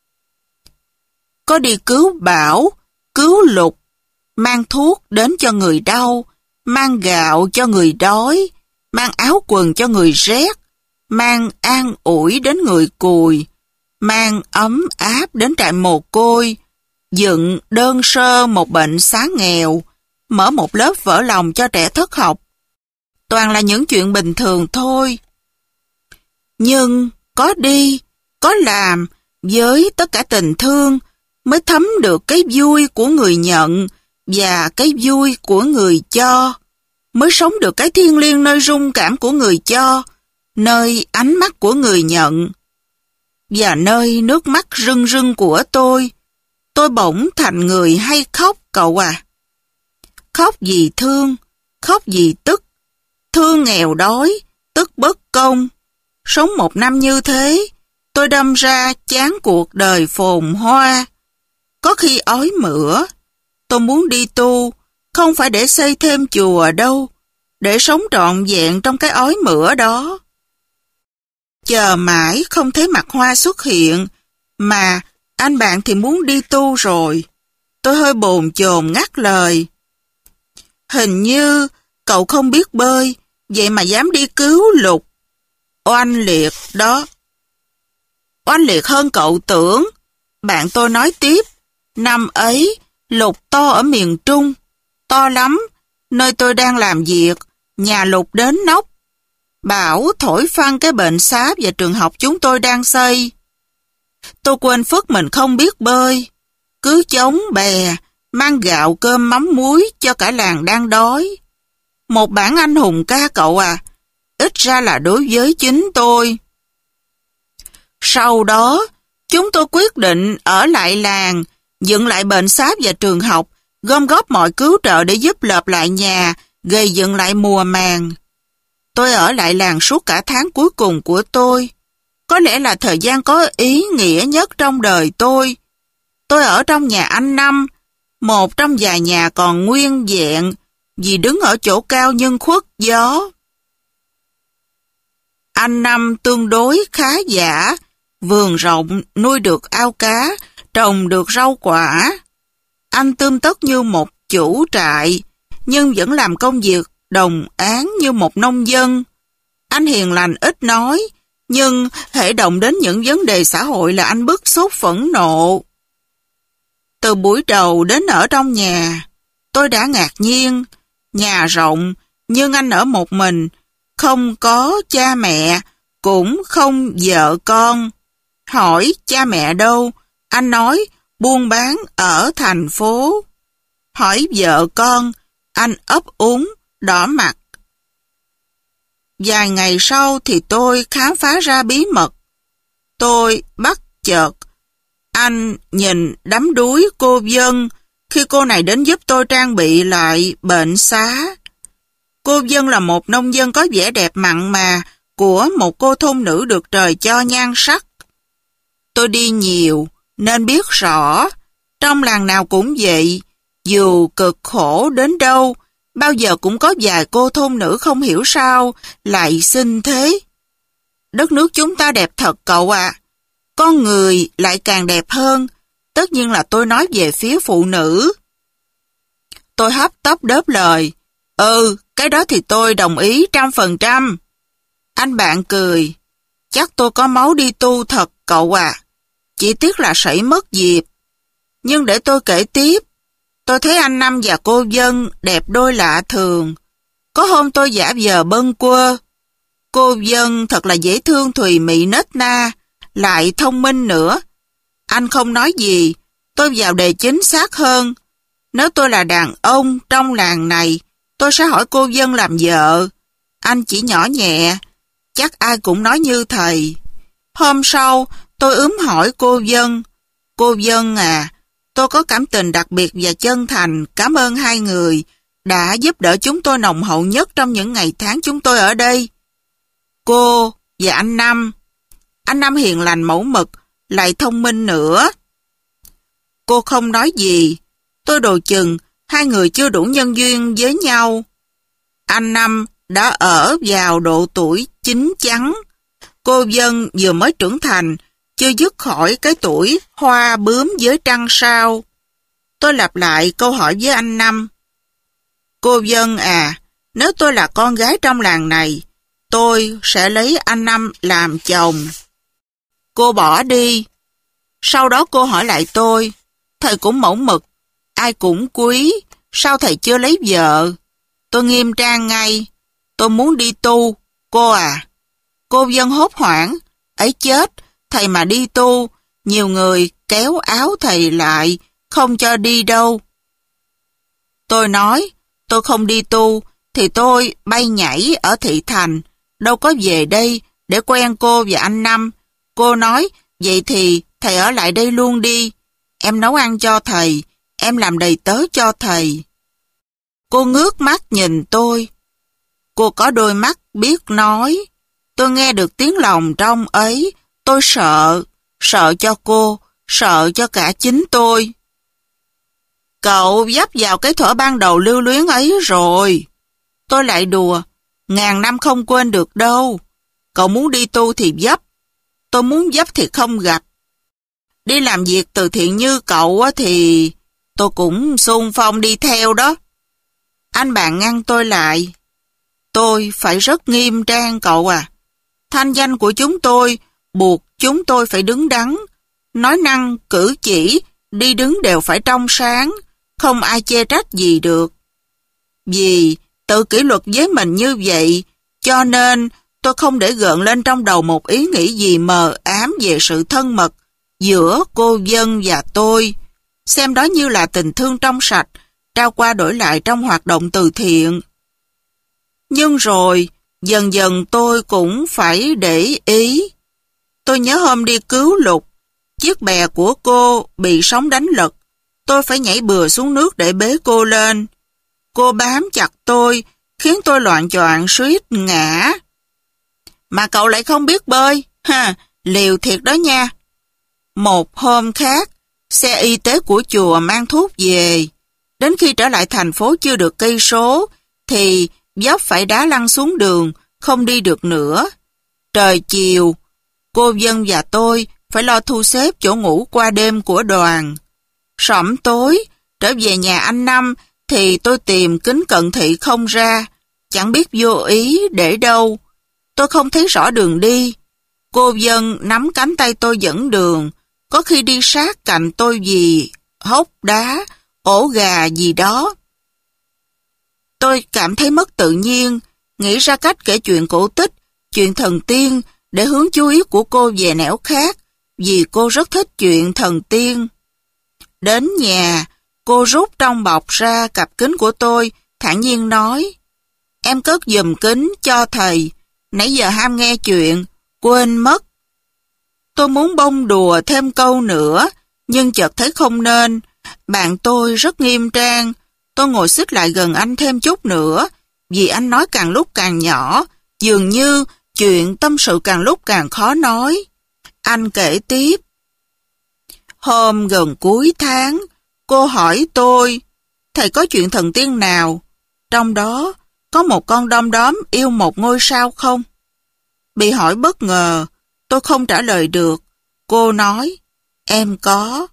Speaker 1: Có đi cứu bão, cứu lụt, mang thuốc đến cho người đau, mang gạo cho người đói, mang áo quần cho người rét, mang an ủi đến người cùi, mang ấm áp đến trại mồ côi, dựng đơn sơ một bệnh xá nghèo, mở một lớp vỡ lòng cho trẻ thất học. Toàn là những chuyện bình thường thôi. Nhưng có đi, có làm, với tất cả tình thương, mới thấm được cái vui của người nhận và cái vui của người cho, mới sống được cái thiêng liêng nơi rung cảm của người cho, nơi ánh mắt của người nhận, và nơi nước mắt rưng rưng của tôi. Tôi bỗng thành người hay khóc cậu à. Khóc vì thương, khóc vì tức, thương nghèo đói, tức bất công. Sống một năm như thế, tôi đâm ra chán cuộc đời phồn hoa. Có khi ói mửa, tôi muốn đi tu, không phải để xây thêm chùa đâu, để sống trọn vẹn trong cái ói mửa đó. Chờ mãi không thấy mặt hoa xuất hiện, mà anh bạn thì muốn đi tu rồi. Tôi hơi bồn chồn ngắt lời. Hình như cậu không biết bơi, vậy mà dám đi cứu lụt. Oanh liệt đó. Oanh liệt hơn cậu tưởng. Bạn tôi nói tiếp. Năm ấy, lụt to ở miền Trung. To lắm, nơi tôi đang làm việc, nhà lụt đến nóc. Bão thổi phăng cái bệnh xá và trường học chúng tôi đang xây. Tôi quên phước mình không biết bơi. Cứ chống bè, mang gạo cơm mắm muối cho cả làng đang đói. Một bản anh hùng ca cậu à, ít ra là đối với chính tôi. Sau đó, chúng tôi quyết định ở lại làng, dựng lại bệnh xá và trường học, gom góp mọi cứu trợ để giúp lợp lại nhà, gây dựng lại mùa màng. Tôi ở lại làng suốt cả tháng cuối cùng của tôi. Có lẽ là thời gian có ý nghĩa nhất trong đời tôi. Tôi ở trong nhà anh Năm, một trong vài nhà còn nguyên vẹn, vì đứng ở chỗ cao nhưng khuất gió. Anh Năm tương đối khá giả, vườn rộng, nuôi được ao cá, trồng được rau quả. Anh tươm tất như một chủ trại, nhưng vẫn làm công việc đồng áng như một nông dân. Anh hiền lành ít nói, nhưng hễ động đến những vấn đề xã hội là anh bức xúc phẫn nộ. Từ buổi đầu đến ở trong nhà, tôi đã ngạc nhiên. Nhà rộng, nhưng anh ở một mình, không có cha mẹ, cũng không vợ con. Hỏi cha mẹ đâu? Anh nói buôn bán ở thành phố. Hỏi vợ con, anh ấp úng, đỏ mặt. Vài ngày sau thì tôi khám phá ra bí mật. Tôi bắt chợt anh nhìn đắm đuối cô Vân khi cô này đến giúp tôi trang bị lại bệnh xá. Cô Vân là một nông dân có vẻ đẹp mặn mà của một cô thôn nữ được trời cho nhan sắc. Tôi đi nhiều nên biết rõ, trong làng nào cũng vậy, dù cực khổ đến đâu, bao giờ cũng có vài cô thôn nữ không hiểu sao lại xinh thế. Đất nước chúng ta đẹp thật cậu ạ. À. Con người lại càng đẹp hơn. Tất nhiên là tôi nói về phía phụ nữ. Tôi hấp tấp đớp lời. Ừ, cái đó thì tôi đồng ý trăm phần trăm. Anh bạn cười. Chắc tôi có máu đi tu thật cậu à. Chỉ tiếc là sảy mất dịp. Nhưng để tôi kể tiếp. Tôi thấy anh Năm và cô Vân đẹp đôi lạ thường. Có hôm tôi giả vờ bâng quơ. Cô Vân thật là dễ thương thùy mị nết na, lại thông minh nữa. Anh không nói gì, tôi vào đề chính xác hơn. Nếu tôi là đàn ông trong làng này, tôi sẽ hỏi cô Vân làm vợ. Anh chỉ nhỏ nhẹ, chắc ai cũng nói như thầy. Hôm sau, tôi ướm hỏi cô Vân. Cô Vân à, tôi có cảm tình đặc biệt và chân thành cảm ơn hai người đã giúp đỡ chúng tôi nồng hậu nhất trong những ngày tháng chúng tôi ở đây. Cô và anh Năm. Anh Năm hiền lành mẫu mực, lại thông minh nữa. Cô không nói gì. Tôi đồ chừng hai người chưa đủ nhân duyên với nhau. Anh Năm đã ở vào độ tuổi chín chắn. Cô Vân vừa mới trưởng thành, chưa dứt khỏi cái tuổi hoa bướm với trăng sao. Tôi lặp lại câu hỏi với anh Năm. Cô Vân à, nếu tôi là con gái trong làng này, tôi sẽ lấy anh Năm làm chồng. Cô bỏ đi. Sau đó cô hỏi lại tôi. Thầy cũng mẫu mực, ai cũng quý, sao thầy chưa lấy vợ? Tôi nghiêm trang ngay. Tôi muốn đi tu, cô à. Cô Vân hốt hoảng. Ấy chết, thầy mà đi tu, nhiều người kéo áo thầy lại, không cho đi đâu. Tôi nói, tôi không đi tu, thì tôi bay nhảy ở thị thành, đâu có về đây để quen cô và anh Năm. Cô nói, vậy thì thầy ở lại đây luôn đi. Em nấu ăn cho thầy, em làm đầy tớ cho thầy. Cô ngước mắt nhìn tôi. Cô có đôi mắt biết nói. Tôi nghe được tiếng lòng trong ấy. Tôi sợ, sợ cho cô, sợ cho cả chính tôi. Cậu dấp vào cái thuở ban đầu lưu luyến ấy rồi. Tôi lại đùa, ngàn năm không quên được đâu. Cậu muốn đi tu thì dấp, tôi muốn dấp thì không gặp. Đi làm việc từ thiện như cậu thì tôi cũng xung phong đi theo đó. Anh bạn ngăn tôi lại. Tôi phải rất nghiêm trang cậu à. Thanh danh của chúng tôi buộc chúng tôi phải đứng đắn. Nói năng, cử chỉ, đi đứng đều phải trong sáng. Không ai chê trách gì được. Vì tự kỷ luật với mình như vậy, cho nên tôi không để gợn lên trong đầu một ý nghĩ gì mờ ám về sự thân mật giữa cô Vân và tôi. Xem đó như là tình thương trong sạch, trao qua đổi lại trong hoạt động từ thiện. Nhưng rồi, dần dần tôi cũng phải để ý. Tôi nhớ hôm đi cứu Lục, chiếc bè của cô bị sóng đánh lật. Tôi phải nhảy bừa xuống nước để bế cô lên. Cô bám chặt tôi, khiến tôi loạng choạng suýt ngã. Mà cậu lại không biết bơi, ha, liều thiệt đó nha. Một hôm khác, xe y tế của chùa mang thuốc về. Đến khi trở lại thành phố chưa được cây số, thì dốc phải đá lăn xuống đường, không đi được nữa. Trời chiều, cô Vân và tôi phải lo thu xếp chỗ ngủ qua đêm của đoàn. Sẩm tối, trở về nhà anh Năm, thì tôi tìm kính cận thị không ra, chẳng biết vô ý để đâu. Tôi không thấy rõ đường đi. Cô Vân nắm cánh tay tôi dẫn đường, có khi đi sát cạnh tôi vì hốc đá, ổ gà gì đó. Tôi cảm thấy mất tự nhiên, nghĩ ra cách kể chuyện cổ tích, chuyện thần tiên để hướng chú ý của cô về nẻo khác, vì cô rất thích chuyện thần tiên. Đến nhà, cô rút trong bọc ra cặp kính của tôi, thản nhiên nói, em cất giùm kính cho thầy, nãy giờ ham nghe chuyện, quên mất. Tôi muốn bông đùa thêm câu nữa, nhưng chợt thấy không nên. Bạn tôi rất nghiêm trang, tôi ngồi xích lại gần anh thêm chút nữa, vì anh nói càng lúc càng nhỏ, dường như chuyện tâm sự càng lúc càng khó nói. Anh kể tiếp. Hôm gần cuối tháng, cô hỏi tôi, thầy có chuyện thần tiên nào? Trong đó, có một con đom đóm yêu một ngôi sao không? Bị hỏi bất ngờ, tôi không trả lời được. Cô nói, em có.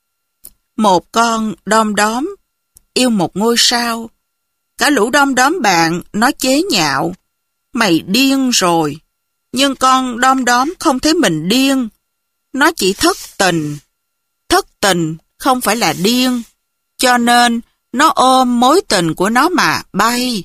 Speaker 1: Một con đom đóm yêu một ngôi sao. Cả lũ đom đóm bạn nó chế nhạo. Mày điên rồi. Nhưng con đom đóm không thấy mình điên. Nó chỉ thất tình. Thất tình không phải là điên. Cho nên nó ôm mối tình của nó mà bay.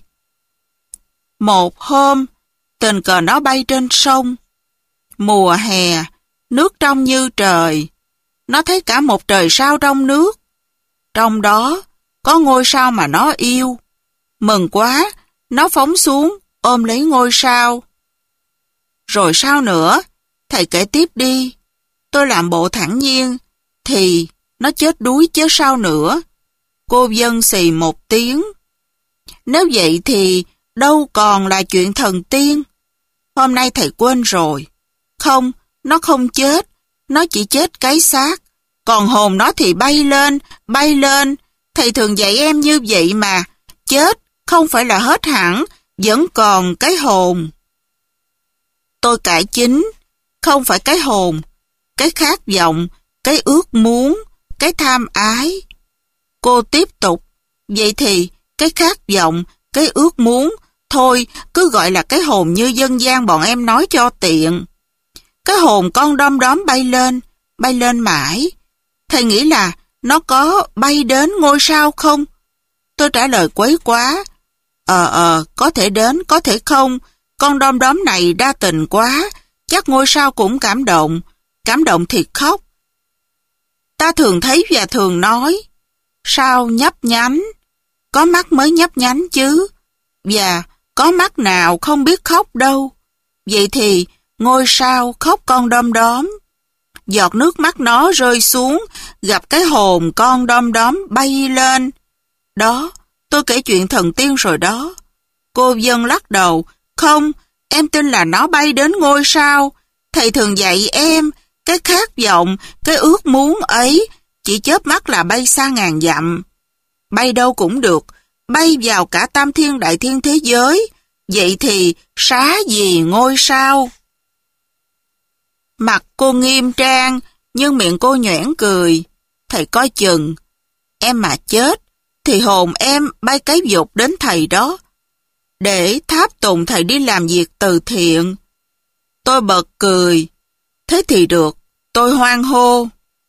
Speaker 1: Một hôm, tình cờ nó bay trên sông. Mùa hè, nước trong như trời. Nó thấy cả một trời sao trong nước. Trong đó có ngôi sao mà nó yêu. Mừng quá, nó phóng xuống, ôm lấy ngôi sao. Rồi sao nữa? Thầy kể tiếp đi. Tôi làm bộ thản nhiên, thì nó chết đuối chứ sao nữa. Cô Vân xì một tiếng. Nếu vậy thì đâu còn là chuyện thần tiên. Hôm nay thầy quên rồi. Không, nó không chết. Nó chỉ chết cái xác. Còn hồn nó thì bay lên, bay lên. Thầy thường dạy em như vậy mà. Chết không phải là hết hẳn, vẫn còn cái hồn. Tôi cải chính. Không phải cái hồn. Cái khát vọng, cái ước muốn, cái tham ái. Cô tiếp tục. Vậy thì cái khát vọng, cái ước muốn, thôi cứ gọi là cái hồn như dân gian bọn em nói cho tiện. Cái hồn con đom đóm bay lên, bay lên mãi. Thầy nghĩ là nó có bay đến ngôi sao không? Tôi trả lời quấy quá. Ờ ờ, có thể đến, có thể không. Con đom đóm này đa tình quá. Chắc ngôi sao cũng cảm động. Cảm động thì khóc. Ta thường thấy và thường nói. Sao nhấp nhánh? Có mắt mới nhấp nhánh chứ. Và có mắt nào không biết khóc đâu. Vậy thì ngôi sao khóc con đom đóm. Giọt nước mắt nó rơi xuống, gặp cái hồn con đom đóm bay lên. Đó, tôi kể chuyện thần tiên rồi đó. Cô Vân lắc đầu. Không, em tin là nó bay đến ngôi sao. Thầy thường dạy em, cái khát vọng, cái ước muốn ấy, chỉ chớp mắt là bay xa ngàn dặm. Bay đâu cũng được, bay vào cả tam thiên đại thiên thế giới. Vậy thì xá gì ngôi sao? Mặt cô nghiêm trang, nhưng miệng cô nhoẻn cười. Thầy coi chừng, em mà chết, thì hồn em bay cái vụt đến thầy đó, để tháp tùng thầy đi làm việc từ thiện. Tôi bật cười. Thế thì được, tôi hoan hô.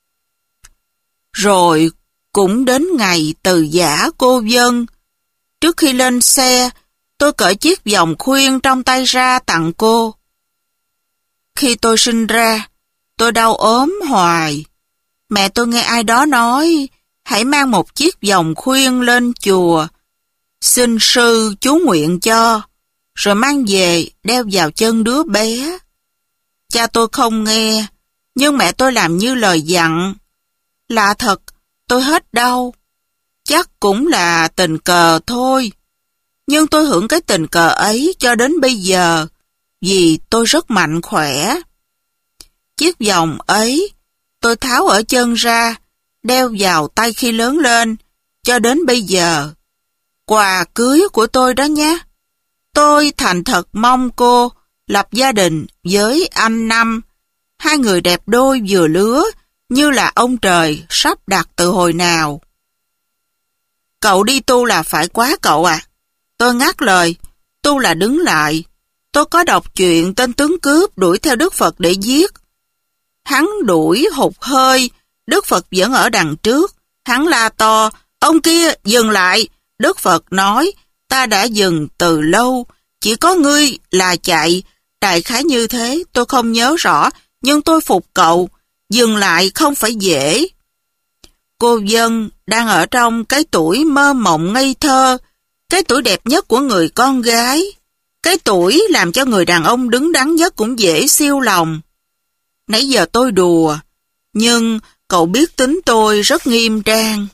Speaker 1: Rồi cũng đến ngày từ giã cô Vân. Trước khi lên xe, tôi cởi chiếc vòng khuyên trong tay ra tặng cô. Khi tôi sinh ra, tôi đau ốm hoài. Mẹ tôi nghe ai đó nói, hãy mang một chiếc vòng khuyên lên chùa, xin sư chú nguyện cho, rồi mang về đeo vào chân đứa bé. Cha tôi không nghe, nhưng mẹ tôi làm như lời dặn. Lạ thật, tôi hết đau. Chắc cũng là tình cờ thôi. Nhưng tôi hưởng cái tình cờ ấy cho đến bây giờ, vì tôi rất mạnh khỏe. Chiếc vòng ấy, tôi tháo ở chân ra, đeo vào tay khi lớn lên, cho đến bây giờ. Quà cưới của tôi đó nhé. Tôi thành thật mong cô lập gia đình với anh Năm. Hai người đẹp đôi vừa lứa, như là ông trời sắp đặt từ hồi nào. Cậu đi tu là phải quá cậu à? Tôi ngắt lời. Tu là đứng lại. Tôi có đọc chuyện tên tướng cướp đuổi theo Đức Phật để giết. Hắn đuổi hụt hơi, Đức Phật vẫn ở đằng trước. Hắn la to, ông kia dừng lại. Đức Phật nói, ta đã dừng từ lâu, chỉ có ngươi là chạy. Đại khái như thế, tôi không nhớ rõ, nhưng tôi phục cậu. Dừng lại không phải dễ. Cô Vân đang ở trong cái tuổi mơ mộng ngây thơ, cái tuổi đẹp nhất của người con gái, cái tuổi làm cho người đàn ông đứng đắn nhất cũng dễ siêu lòng. Nãy giờ tôi đùa, nhưng cậu biết tính tôi rất nghiêm trang.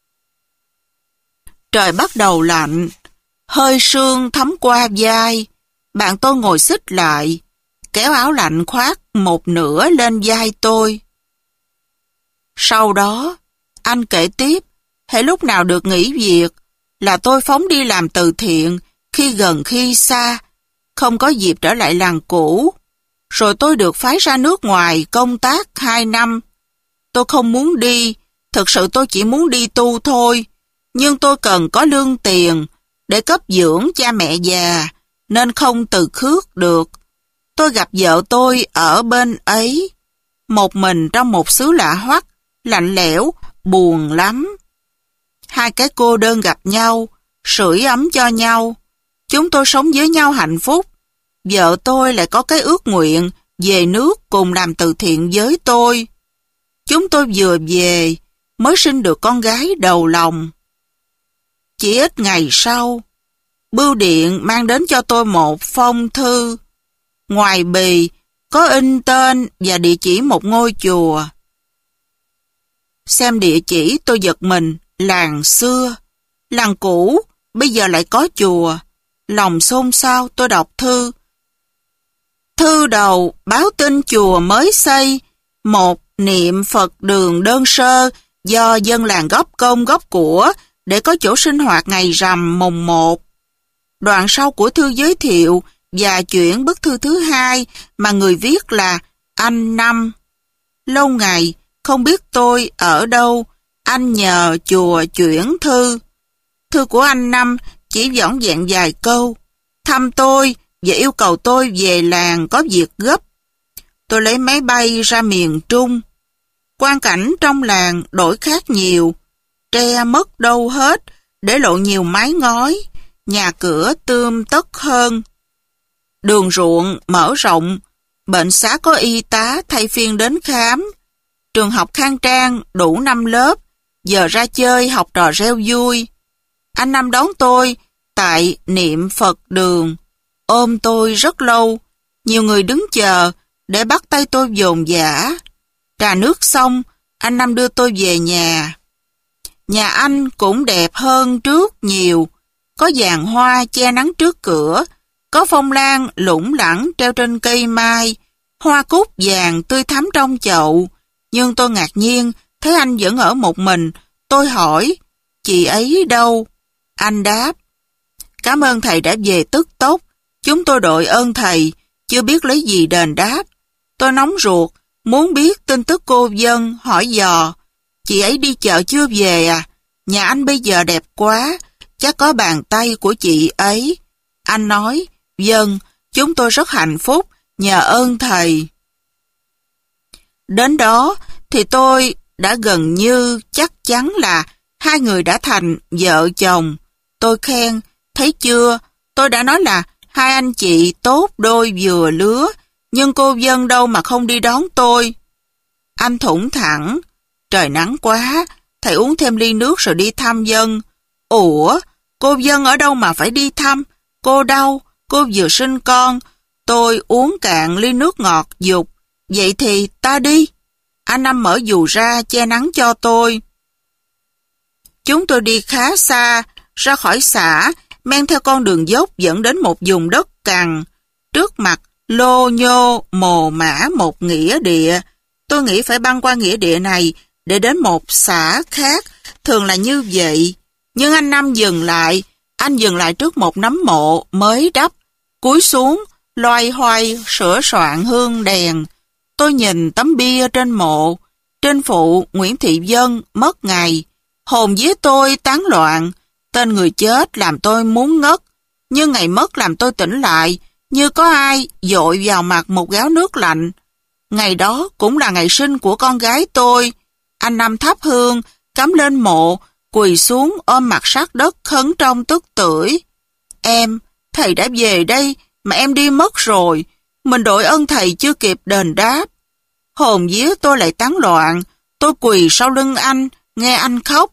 Speaker 1: Trời bắt đầu lạnh, hơi sương thấm qua vai. Bạn tôi ngồi xích lại, kéo áo lạnh khoác một nửa lên vai tôi. Sau đó, anh kể tiếp, hễ lúc nào được nghỉ việc là tôi phóng đi làm từ thiện, khi gần khi xa, không có dịp trở lại làng cũ. Rồi tôi được phái ra nước ngoài công tác hai năm. Tôi không muốn đi, thực sự tôi chỉ muốn đi tu thôi, nhưng tôi cần có lương tiền để cấp dưỡng cha mẹ già, nên không từ khước được. Tôi gặp vợ tôi ở bên ấy, một mình trong một xứ lạ hoắc, lạnh lẽo, buồn lắm. Hai cái cô đơn gặp nhau, sưởi ấm cho nhau. Chúng tôi sống với nhau hạnh phúc. Vợ tôi lại có cái ước nguyện về nước cùng làm từ thiện với tôi. Chúng tôi vừa về mới sinh được con gái đầu lòng. Chỉ ít ngày sau, bưu điện mang đến cho tôi một phong thư. Ngoài bì có in tên và địa chỉ một ngôi chùa. Xem địa chỉ tôi giật mình, làng xưa, làng cũ, bây giờ lại có chùa. Lòng xôn xao tôi đọc thư. Thư đầu báo tin chùa mới xây, một niệm Phật đường đơn sơ do dân làng góp công góp của để có chỗ sinh hoạt ngày rằm mùng một. Đoạn sau của thư giới thiệu và chuyển bức thư thứ hai mà người viết là anh Năm. Lâu ngày, không biết tôi ở đâu, anh nhờ chùa chuyển thư. Thư của anh Năm chỉ vỏn vẹn vài câu, thăm tôi và yêu cầu tôi về làng có việc gấp. Tôi lấy máy bay ra miền Trung. Quang cảnh trong làng đổi khác nhiều, tre mất đâu hết, để lộ nhiều mái ngói, nhà cửa tươm tất hơn. Đường ruộng mở rộng, bệnh xá có y tá thay phiên đến khám, trường học khang trang đủ năm lớp, giờ ra chơi học trò reo vui. Anh Năm đón tôi tại niệm Phật đường, ôm tôi rất lâu, nhiều người đứng chờ để bắt tay tôi dồn dã. Trà nước xong, anh Năm đưa tôi về nhà. Nhà anh cũng đẹp hơn trước nhiều, có giàn hoa che nắng trước cửa, có phong lan lủng lẳng treo trên cây mai, hoa cúc vàng tươi thắm trong chậu. Nhưng tôi ngạc nhiên, thấy anh vẫn ở một mình. Tôi hỏi, chị ấy đâu? Anh đáp, cảm ơn thầy đã về tức tốc, chúng tôi đội ơn thầy, chưa biết lấy gì đền đáp. Tôi nóng ruột, muốn biết tin tức cô Vân, hỏi dò, chị ấy đi chợ chưa về à? Nhà anh bây giờ đẹp quá, chắc có bàn tay của chị ấy. Anh nói, vâng, chúng tôi rất hạnh phúc, nhờ ơn thầy. Đến đó thì tôi đã gần như chắc chắn là hai người đã thành vợ chồng. Tôi khen, thấy chưa, tôi đã nói là hai anh chị tốt đôi vừa lứa, nhưng cô Vân đâu mà không đi đón tôi. Anh thủng thẳng, trời nắng quá, thầy uống thêm ly nước rồi đi thăm Vân. Ủa, cô Vân ở đâu mà phải đi thăm? Cô đâu? Cô vừa sinh con. Tôi uống cạn ly nước ngọt dục. Vậy thì ta đi. Anh Năm mở dù ra che nắng cho tôi. Chúng tôi đi khá xa, ra khỏi xã, men theo con đường dốc dẫn đến một vùng đất cằn. Trước mặt lô nhô mồ mã một nghĩa địa. Tôi nghĩ phải băng qua nghĩa địa này để đến một xã khác, thường là như vậy. Nhưng anh Năm dừng lại, anh dừng lại trước một nấm mộ mới đắp, cúi xuống, loay hoay sửa soạn hương đèn. Tôi nhìn tấm bia trên mộ, trên phụ Nguyễn Thị Vân mất ngày. Hồn vía tôi tán loạn, tên người chết làm tôi muốn ngất, nhưng ngày mất làm tôi tỉnh lại, như có ai dội vào mặt một gáo nước lạnh. Ngày đó cũng là ngày sinh của con gái tôi. Anh Năm thắp hương, cắm lên mộ, quỳ xuống ôm mặt sát đất khấn trong tức tưởi. Em, thầy đã về đây, mà em đi mất rồi. Mình đội ơn thầy chưa kịp đền đáp. Hồn vía tôi lại tán loạn, tôi quỳ sau lưng anh, nghe anh khóc.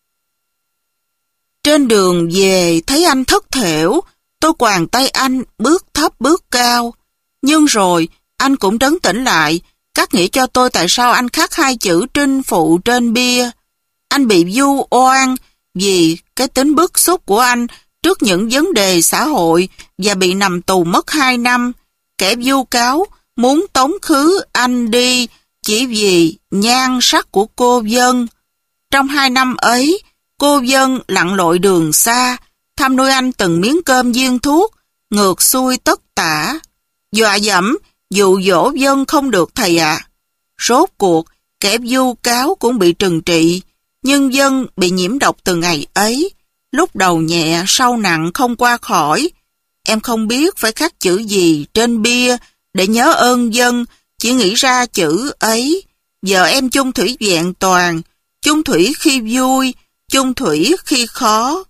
Speaker 1: Trên đường về thấy anh thất thểu, tôi quàng tay anh bước thấp bước cao. Nhưng rồi anh cũng trấn tĩnh lại, cắt nghĩa cho tôi tại sao anh khắc hai chữ trinh phụ trên bia. Anh bị vu oan vì cái tính bức xúc của anh trước những vấn đề xã hội và bị nằm tù mất hai năm. Kẻ vu cáo muốn tống khứ anh đi chỉ vì nhan sắc của cô Vân. Trong hai năm ấy, cô Vân lặn lội đường xa, thăm nuôi anh từng miếng cơm viên thuốc, ngược xuôi tất tả. Dọa dẫm, dụ dỗ Vân không được thầy ạ. À. Rốt cuộc, kẻ vu cáo cũng bị trừng trị, nhưng Vân bị nhiễm độc từ ngày ấy. Lúc đầu nhẹ, sau nặng không qua khỏi. Em không biết phải khắc chữ gì trên bia để nhớ ơn Vân, chỉ nghĩ ra chữ ấy. Giờ em chung thủy vẹn toàn, chung thủy khi vui, chung thủy khi khó.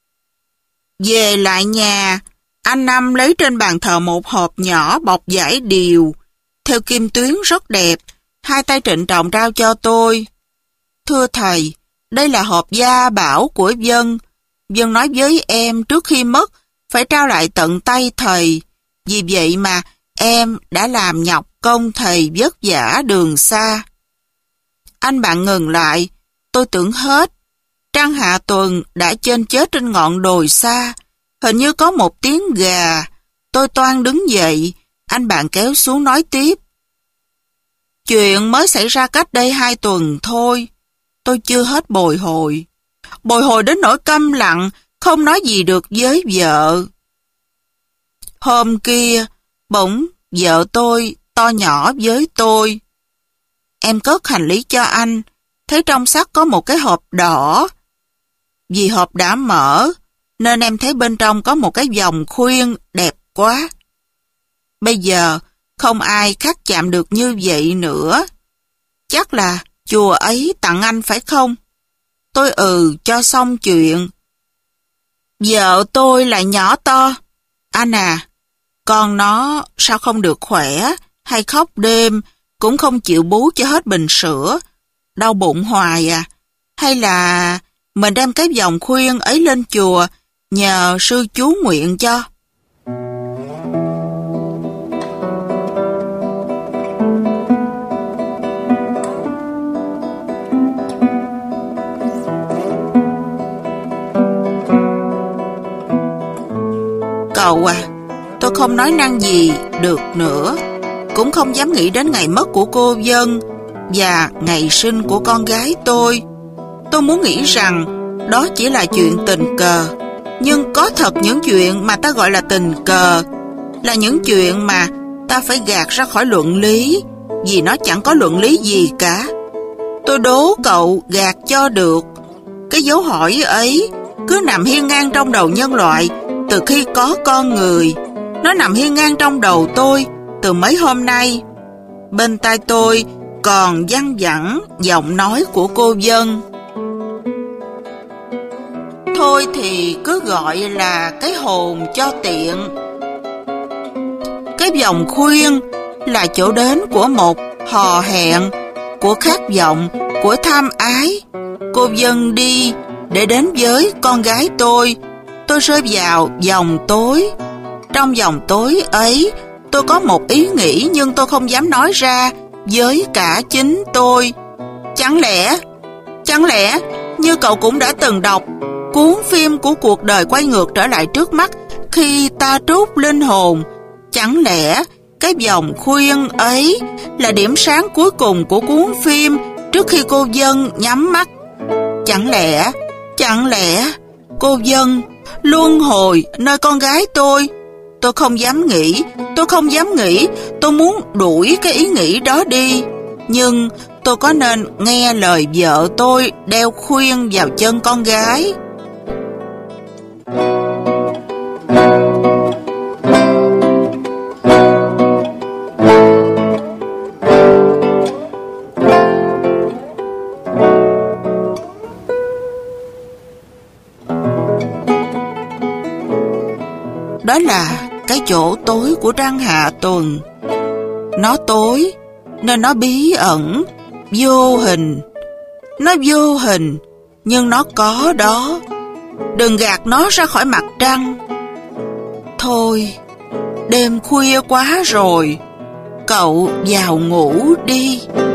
Speaker 1: Về lại nhà, anh Năm lấy trên bàn thờ một hộp nhỏ bọc vải điều, theo kim tuyến rất đẹp, hai tay trịnh trọng trao cho tôi. Thưa thầy, đây là hộp gia bảo của Vân. Vân nói với em trước khi mất, phải trao lại tận tay thầy. Vì vậy mà em đã làm nhọc công thầy vất vả đường xa. Anh bạn ngừng lại, tôi tưởng hết. Trăng hạ tuần đã chênh chết trên ngọn đồi xa. Hình như có một tiếng gà. Tôi toan đứng dậy, anh bạn kéo xuống nói tiếp. Chuyện mới xảy ra cách đây hai tuần thôi. Tôi chưa hết bồi hồi. Bồi hồi đến nỗi câm lặng, không nói gì được với vợ. Hôm kia, bỗng vợ tôi to nhỏ với tôi. Em cất hành lý cho anh, thấy trong xách có một cái hộp đỏ. Vì hộp đã mở, nên em thấy bên trong có một cái vòng khuyên đẹp quá. Bây giờ, không ai khắc chạm được như vậy nữa. Chắc là chùa ấy tặng anh phải không? Tôi ừ cho xong chuyện. Vợ tôi lại nhỏ to. Anh à, con nó sao không được khỏe, hay khóc đêm, cũng không chịu bú cho hết bình sữa. Đau bụng hoài à? Hay là mình đem cái vòng khuyên ấy lên chùa, nhờ sư chú nguyện cho? Cậu à, tôi không nói năng gì được nữa, cũng không dám nghĩ đến ngày mất của cô Vân và ngày sinh của con gái tôi. Tôi muốn nghĩ rằng đó chỉ là chuyện tình cờ, nhưng có thật những chuyện mà ta gọi là tình cờ, là những chuyện mà ta phải gạt ra khỏi luận lý, vì nó chẳng có luận lý gì cả. Tôi đố cậu gạt cho được. Cái dấu hỏi ấy cứ nằm hiên ngang trong đầu nhân loại từ khi có con người. Nó nằm hiên ngang trong đầu tôi từ mấy hôm nay. Bên tai tôi còn văng vẳng giọng nói của cô Vân. Thôi thì cứ gọi là cái hồn cho tiện. Cái vòng khuyên là chỗ đến của một hò hẹn, của khát vọng, của tham ái. Cô Vân đi để đến với con gái tôi. Tôi rơi vào vòng tối. Trong vòng tối ấy, tôi có một ý nghĩ nhưng tôi không dám nói ra với cả chính tôi. Chẳng lẽ, chẳng lẽ như cậu cũng đã từng đọc cuốn phim của cuộc đời quay ngược trở lại trước mắt khi ta trút linh hồn? Chẳng lẽ cái vòng khuyên ấy là điểm sáng cuối cùng của cuốn phim trước khi cô Vân nhắm mắt? Chẳng lẽ, chẳng lẽ cô Vân luân hồi nơi con gái tôi? Tôi không dám nghĩ, tôi không dám nghĩ, tôi muốn đuổi cái ý nghĩ đó đi. Nhưng tôi có nên nghe lời vợ tôi đeo khuyên vào chân con gái? đó là cái chỗ tối của trăng hạ tuần. Nó tối nên nó bí ẩn, vô hình. Nó vô hình nhưng nó có đó. Đừng gạt nó ra khỏi mặt trăng. Thôi, đêm khuya quá rồi, cậu vào ngủ đi.